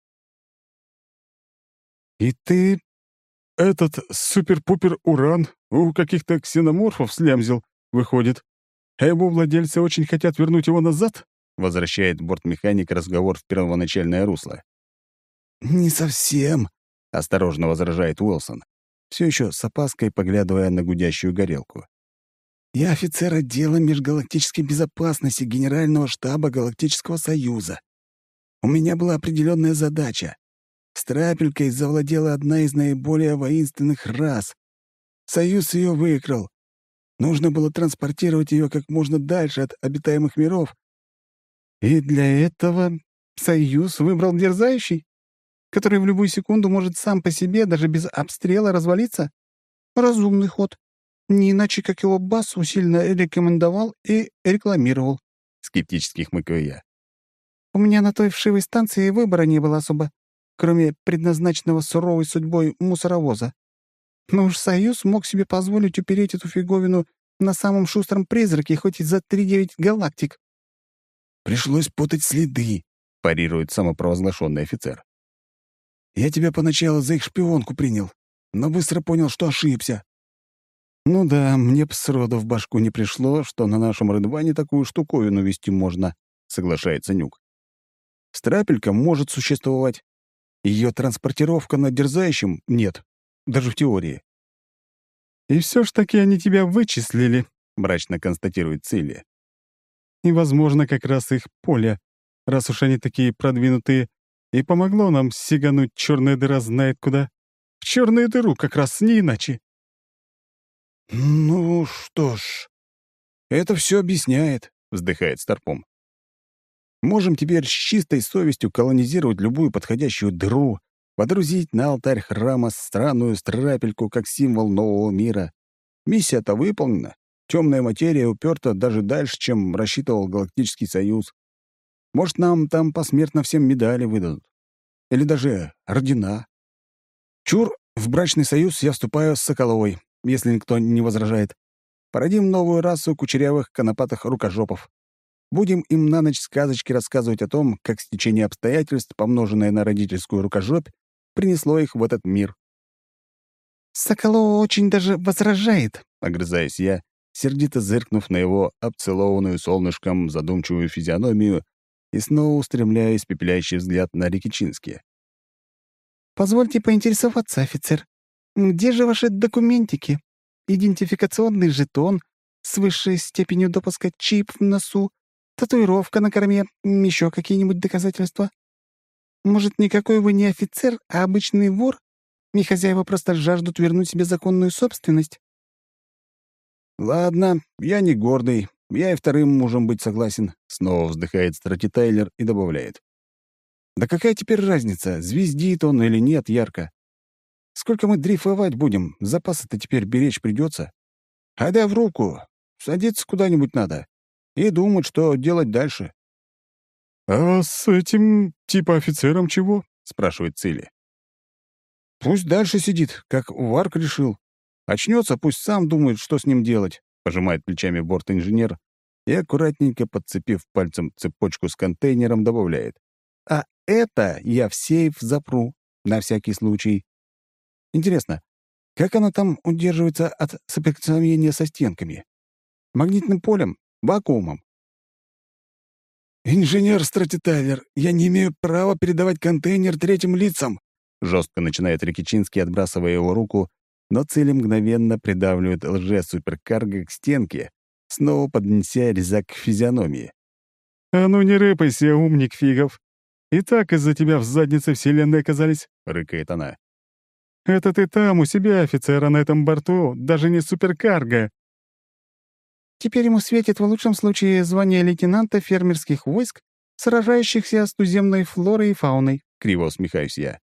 «И ты этот супер-пупер-уран у каких-то ксеноморфов слямзил, выходит, а его владельцы очень хотят вернуть его назад?» — возвращает бортмеханик разговор в первоначальное русло. «Не совсем», — осторожно возражает Уилсон. все еще с опаской поглядывая на гудящую горелку. «Я офицер отдела межгалактической безопасности Генерального штаба Галактического Союза. У меня была определенная задача. Страпелькой завладела одна из наиболее воинственных рас. Союз ее выиграл. Нужно было транспортировать ее как можно дальше от обитаемых миров. И для этого Союз выбрал Дерзающий, который в любую секунду может сам по себе, даже без обстрела, развалиться? Разумный ход. Не иначе, как его Бас усиленно рекомендовал и рекламировал. Скептически хмыкаю я. У меня на той вшивой станции выбора не было особо, кроме предназначенного суровой судьбой мусоровоза. Но уж Союз мог себе позволить упереть эту фиговину на самом шустром призраке, хоть и за три девять галактик. «Пришлось путать следы», — парирует самопровозглашенный офицер. «Я тебя поначалу за их шпионку принял, но быстро понял, что ошибся». «Ну да, мне б сроду в башку не пришло, что на нашем Рыдване такую штуковину вести можно», — соглашается Нюк. «Страпелька может существовать. Ее транспортировка на Дерзающем нет, даже в теории». «И все ж таки они тебя вычислили», — мрачно констатирует Цилия. «И, возможно, как раз их поле, раз уж они такие продвинутые, и помогло нам сигануть черная дыра знает куда. В черную дыру как раз не иначе». «Ну что ж, это все объясняет», — вздыхает Старпом. «Можем теперь с чистой совестью колонизировать любую подходящую дыру, водрузить на алтарь храма странную страпельку как символ нового мира. Миссия-то выполнена. Темная материя уперта даже дальше, чем рассчитывал Галактический Союз. Может, нам там посмертно всем медали выдадут. Или даже ордена. Чур, в брачный союз я вступаю с Соколовой, если никто не возражает. Породим новую расу кучерявых конопатых рукожопов. Будем им на ночь сказочки рассказывать о том, как стечение обстоятельств, помноженное на родительскую рукожопь, принесло их в этот мир. «Соколова очень даже возражает», — огрызаюсь я, сердито зыркнув на его обцелованную солнышком задумчивую физиономию и снова устремляя испепеляющий взгляд на Рикичински. «Позвольте поинтересоваться, офицер, где же ваши документики? Идентификационный жетон с высшей степенью допуска, чип в носу, татуировка на корме, еще какие-нибудь доказательства? Может, никакой вы не офицер, а обычный вор, и хозяева просто жаждут вернуть себе законную собственность?» «Ладно, я не гордый, я и вторым мужем быть согласен», — снова вздыхает Страти Тайлер и добавляет. «Да какая теперь разница, звездит он или нет ярко? Сколько мы дрейфовать будем, запасы-то теперь беречь придется. Айда в руку, садиться куда-нибудь надо и думать, что делать дальше». «А с этим типа офицером чего?» — спрашивает Цилли. «Пусть дальше сидит, как Варк решил. Очнется, пусть сам думает, что с ним делать», — пожимает плечами борт-инженер и, аккуратненько подцепив пальцем цепочку с контейнером, добавляет. «А это я в сейф запру, на всякий случай. Интересно, как она там удерживается от соприкосновения со стенками? Магнитным полем? Вакуумом?» «Инженер Стратитайлер, я не имею права передавать контейнер третьим лицам», — жестко начинает Рикичинский, отбрасывая его руку, но Цили мгновенно придавливает лже-суперкарго к стенке, снова поднеся резак к физиономии. «А ну не рыпайся, умник фигов! И так из-за тебя в заднице вселенной оказались», — рыкает она. «Это ты там, у себя, офицера на этом борту, даже не суперкарго». «Теперь ему светит в лучшем случае звание лейтенанта фермерских войск, сражающихся с туземной флорой и фауной», — криво усмехаюсь я.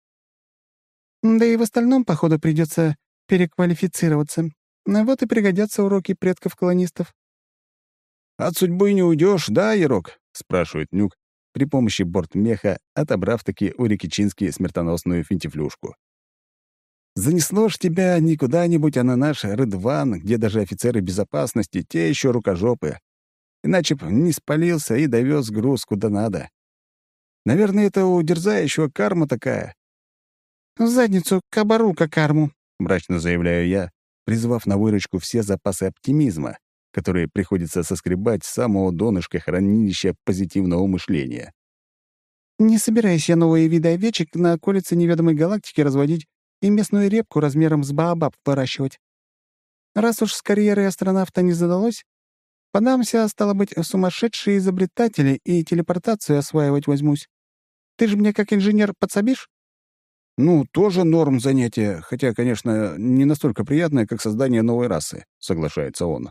«Да и в остальном, походу, придется переквалифицироваться. Вот и пригодятся уроки предков-колонистов». «От судьбы не уйдешь, да, Ярок?» — спрашивает Нюк при помощи бортмеха, отобрав-таки у Рикичински смертоносную финтифлюшку. «Занесло ж тебя не куда-нибудь, а на наш Рыдван, где даже офицеры безопасности, те еще рукожопы. Иначе б не спалился и довез груз куда надо. Наверное, это у Дерзающего карма такая». «В задницу кабарука карму», — мрачно заявляю я, призвав на выручку все запасы оптимизма, которые приходится соскребать с самого донышка хранилища позитивного мышления. «Не собираюсь я новые виды овечек на околице неведомой галактики разводить и местную репку размером с баобаб выращивать. Раз уж с карьерой астронавта не задалось, подамся, стало быть, в сумасшедшие изобретатели и телепортацию осваивать возьмусь. Ты же мне как инженер подсобишь?» «Ну, тоже норм занятие, хотя, конечно, не настолько приятное, как создание новой расы», — соглашается он.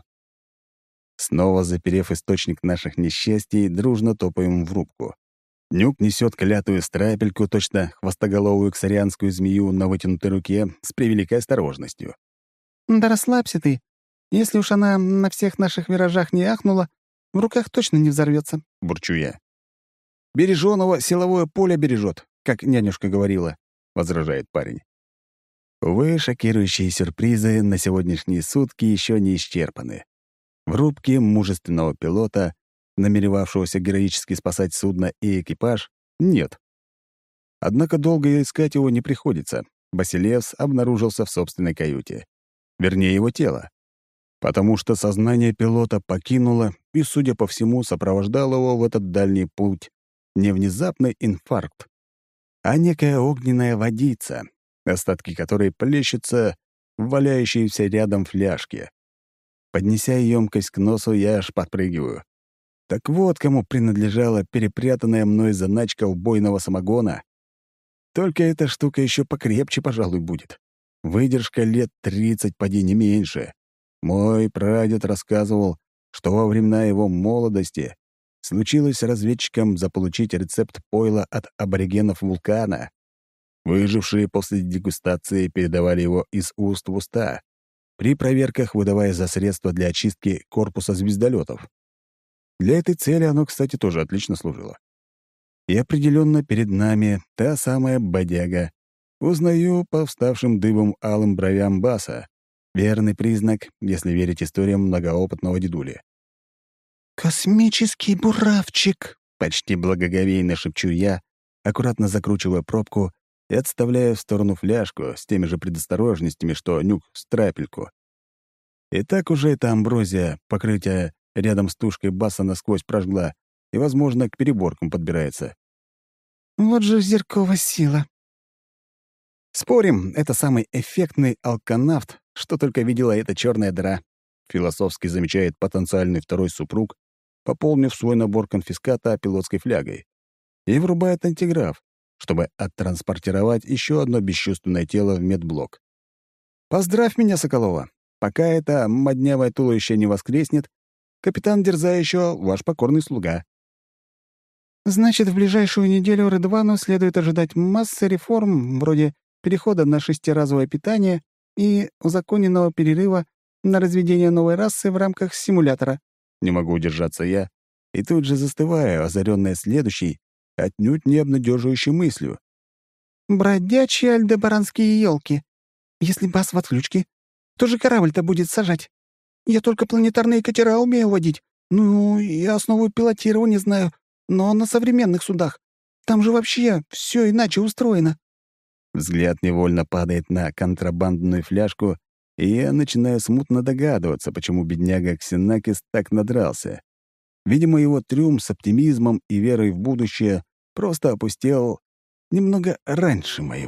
Снова заперев источник наших несчастий, дружно топаем в рубку. Нюк несет клятую страпельку, точно хвостоголовую ксарианскую змею на вытянутой руке, с превеликой осторожностью. «Да расслабься ты. Если уж она на всех наших виражах не ахнула, в руках точно не взорвется», — бурчу я. «Береженого силовое поле бережет, как нянюшка говорила», — возражает парень. Увы, шокирующие сюрпризы на сегодняшние сутки еще не исчерпаны. В рубке мужественного пилота, намеревавшегося героически спасать судно и экипаж, нет. Однако долго искать его не приходится. Басилевс обнаружился в собственной каюте. Вернее, его тело. Потому что сознание пилота покинуло и, судя по всему, сопровождало его в этот дальний путь не внезапный инфаркт, а некая огненная водица, остатки которой плещутся в валяющейся рядом фляжке. Поднеся емкость к носу, я аж подпрыгиваю. Так вот, кому принадлежала перепрятанная мной заначка убойного самогона. Только эта штука еще покрепче, пожалуй, будет. Выдержка лет тридцать, поди не меньше. Мой прадед рассказывал, что во времена его молодости случилось разведчикам заполучить рецепт пойла от аборигенов вулкана. Выжившие после дегустации передавали его из уст в уста, при проверках выдавая за средство для очистки корпуса звездолетов. Для этой цели оно, кстати, тоже отлично служило. И определенно перед нами та самая бодяга. Узнаю по вставшим дыбом алым бровям Баса. Верный признак, если верить историям многоопытного дедули. «Космический буравчик!» — почти благоговейно шепчу я, аккуратно закручивая пробку и отставляя в сторону фляжку с теми же предосторожностями, что Нюк — страпельку. И так уже эта амброзия, покрытие рядом с тушкой Баса насквозь прожгла и, возможно, к переборкам подбирается. «Вот же зеркова сила!» «Спорим, это самый эффектный алканавт, что только видела эта черная дыра», — философски замечает потенциальный второй супруг, пополнив свой набор конфиската пилотской флягой, и врубает антиграф, чтобы оттранспортировать еще одно бесчувственное тело в медблок. «Поздравь меня, Соколова! Пока это моднявое туловище не воскреснет, капитан Дерза еще ваш покорный слуга». «Значит, в ближайшую неделю Рыдвану следует ожидать массы реформ, вроде перехода на шестиразовое питание и узаконенного перерыва на разведение новой расы в рамках симулятора». Не могу удержаться я, и тут же застываю, озаренная следующей, отнюдь не обнадеживающей мыслью. «Бродячие альдебаранские елки. Если Бас в отключке, кто же корабль-то будет сажать? Я только планетарные катера умею водить. Ну, и основу пилотирования знаю, но на современных судах. Там же вообще все иначе устроено». Взгляд невольно падает на контрабандную фляжку, и я начинаю смутно догадываться, почему бедняга Ксенакис так надрался. Видимо, его трюм с оптимизмом и верой в будущее просто опустел немного раньше моего.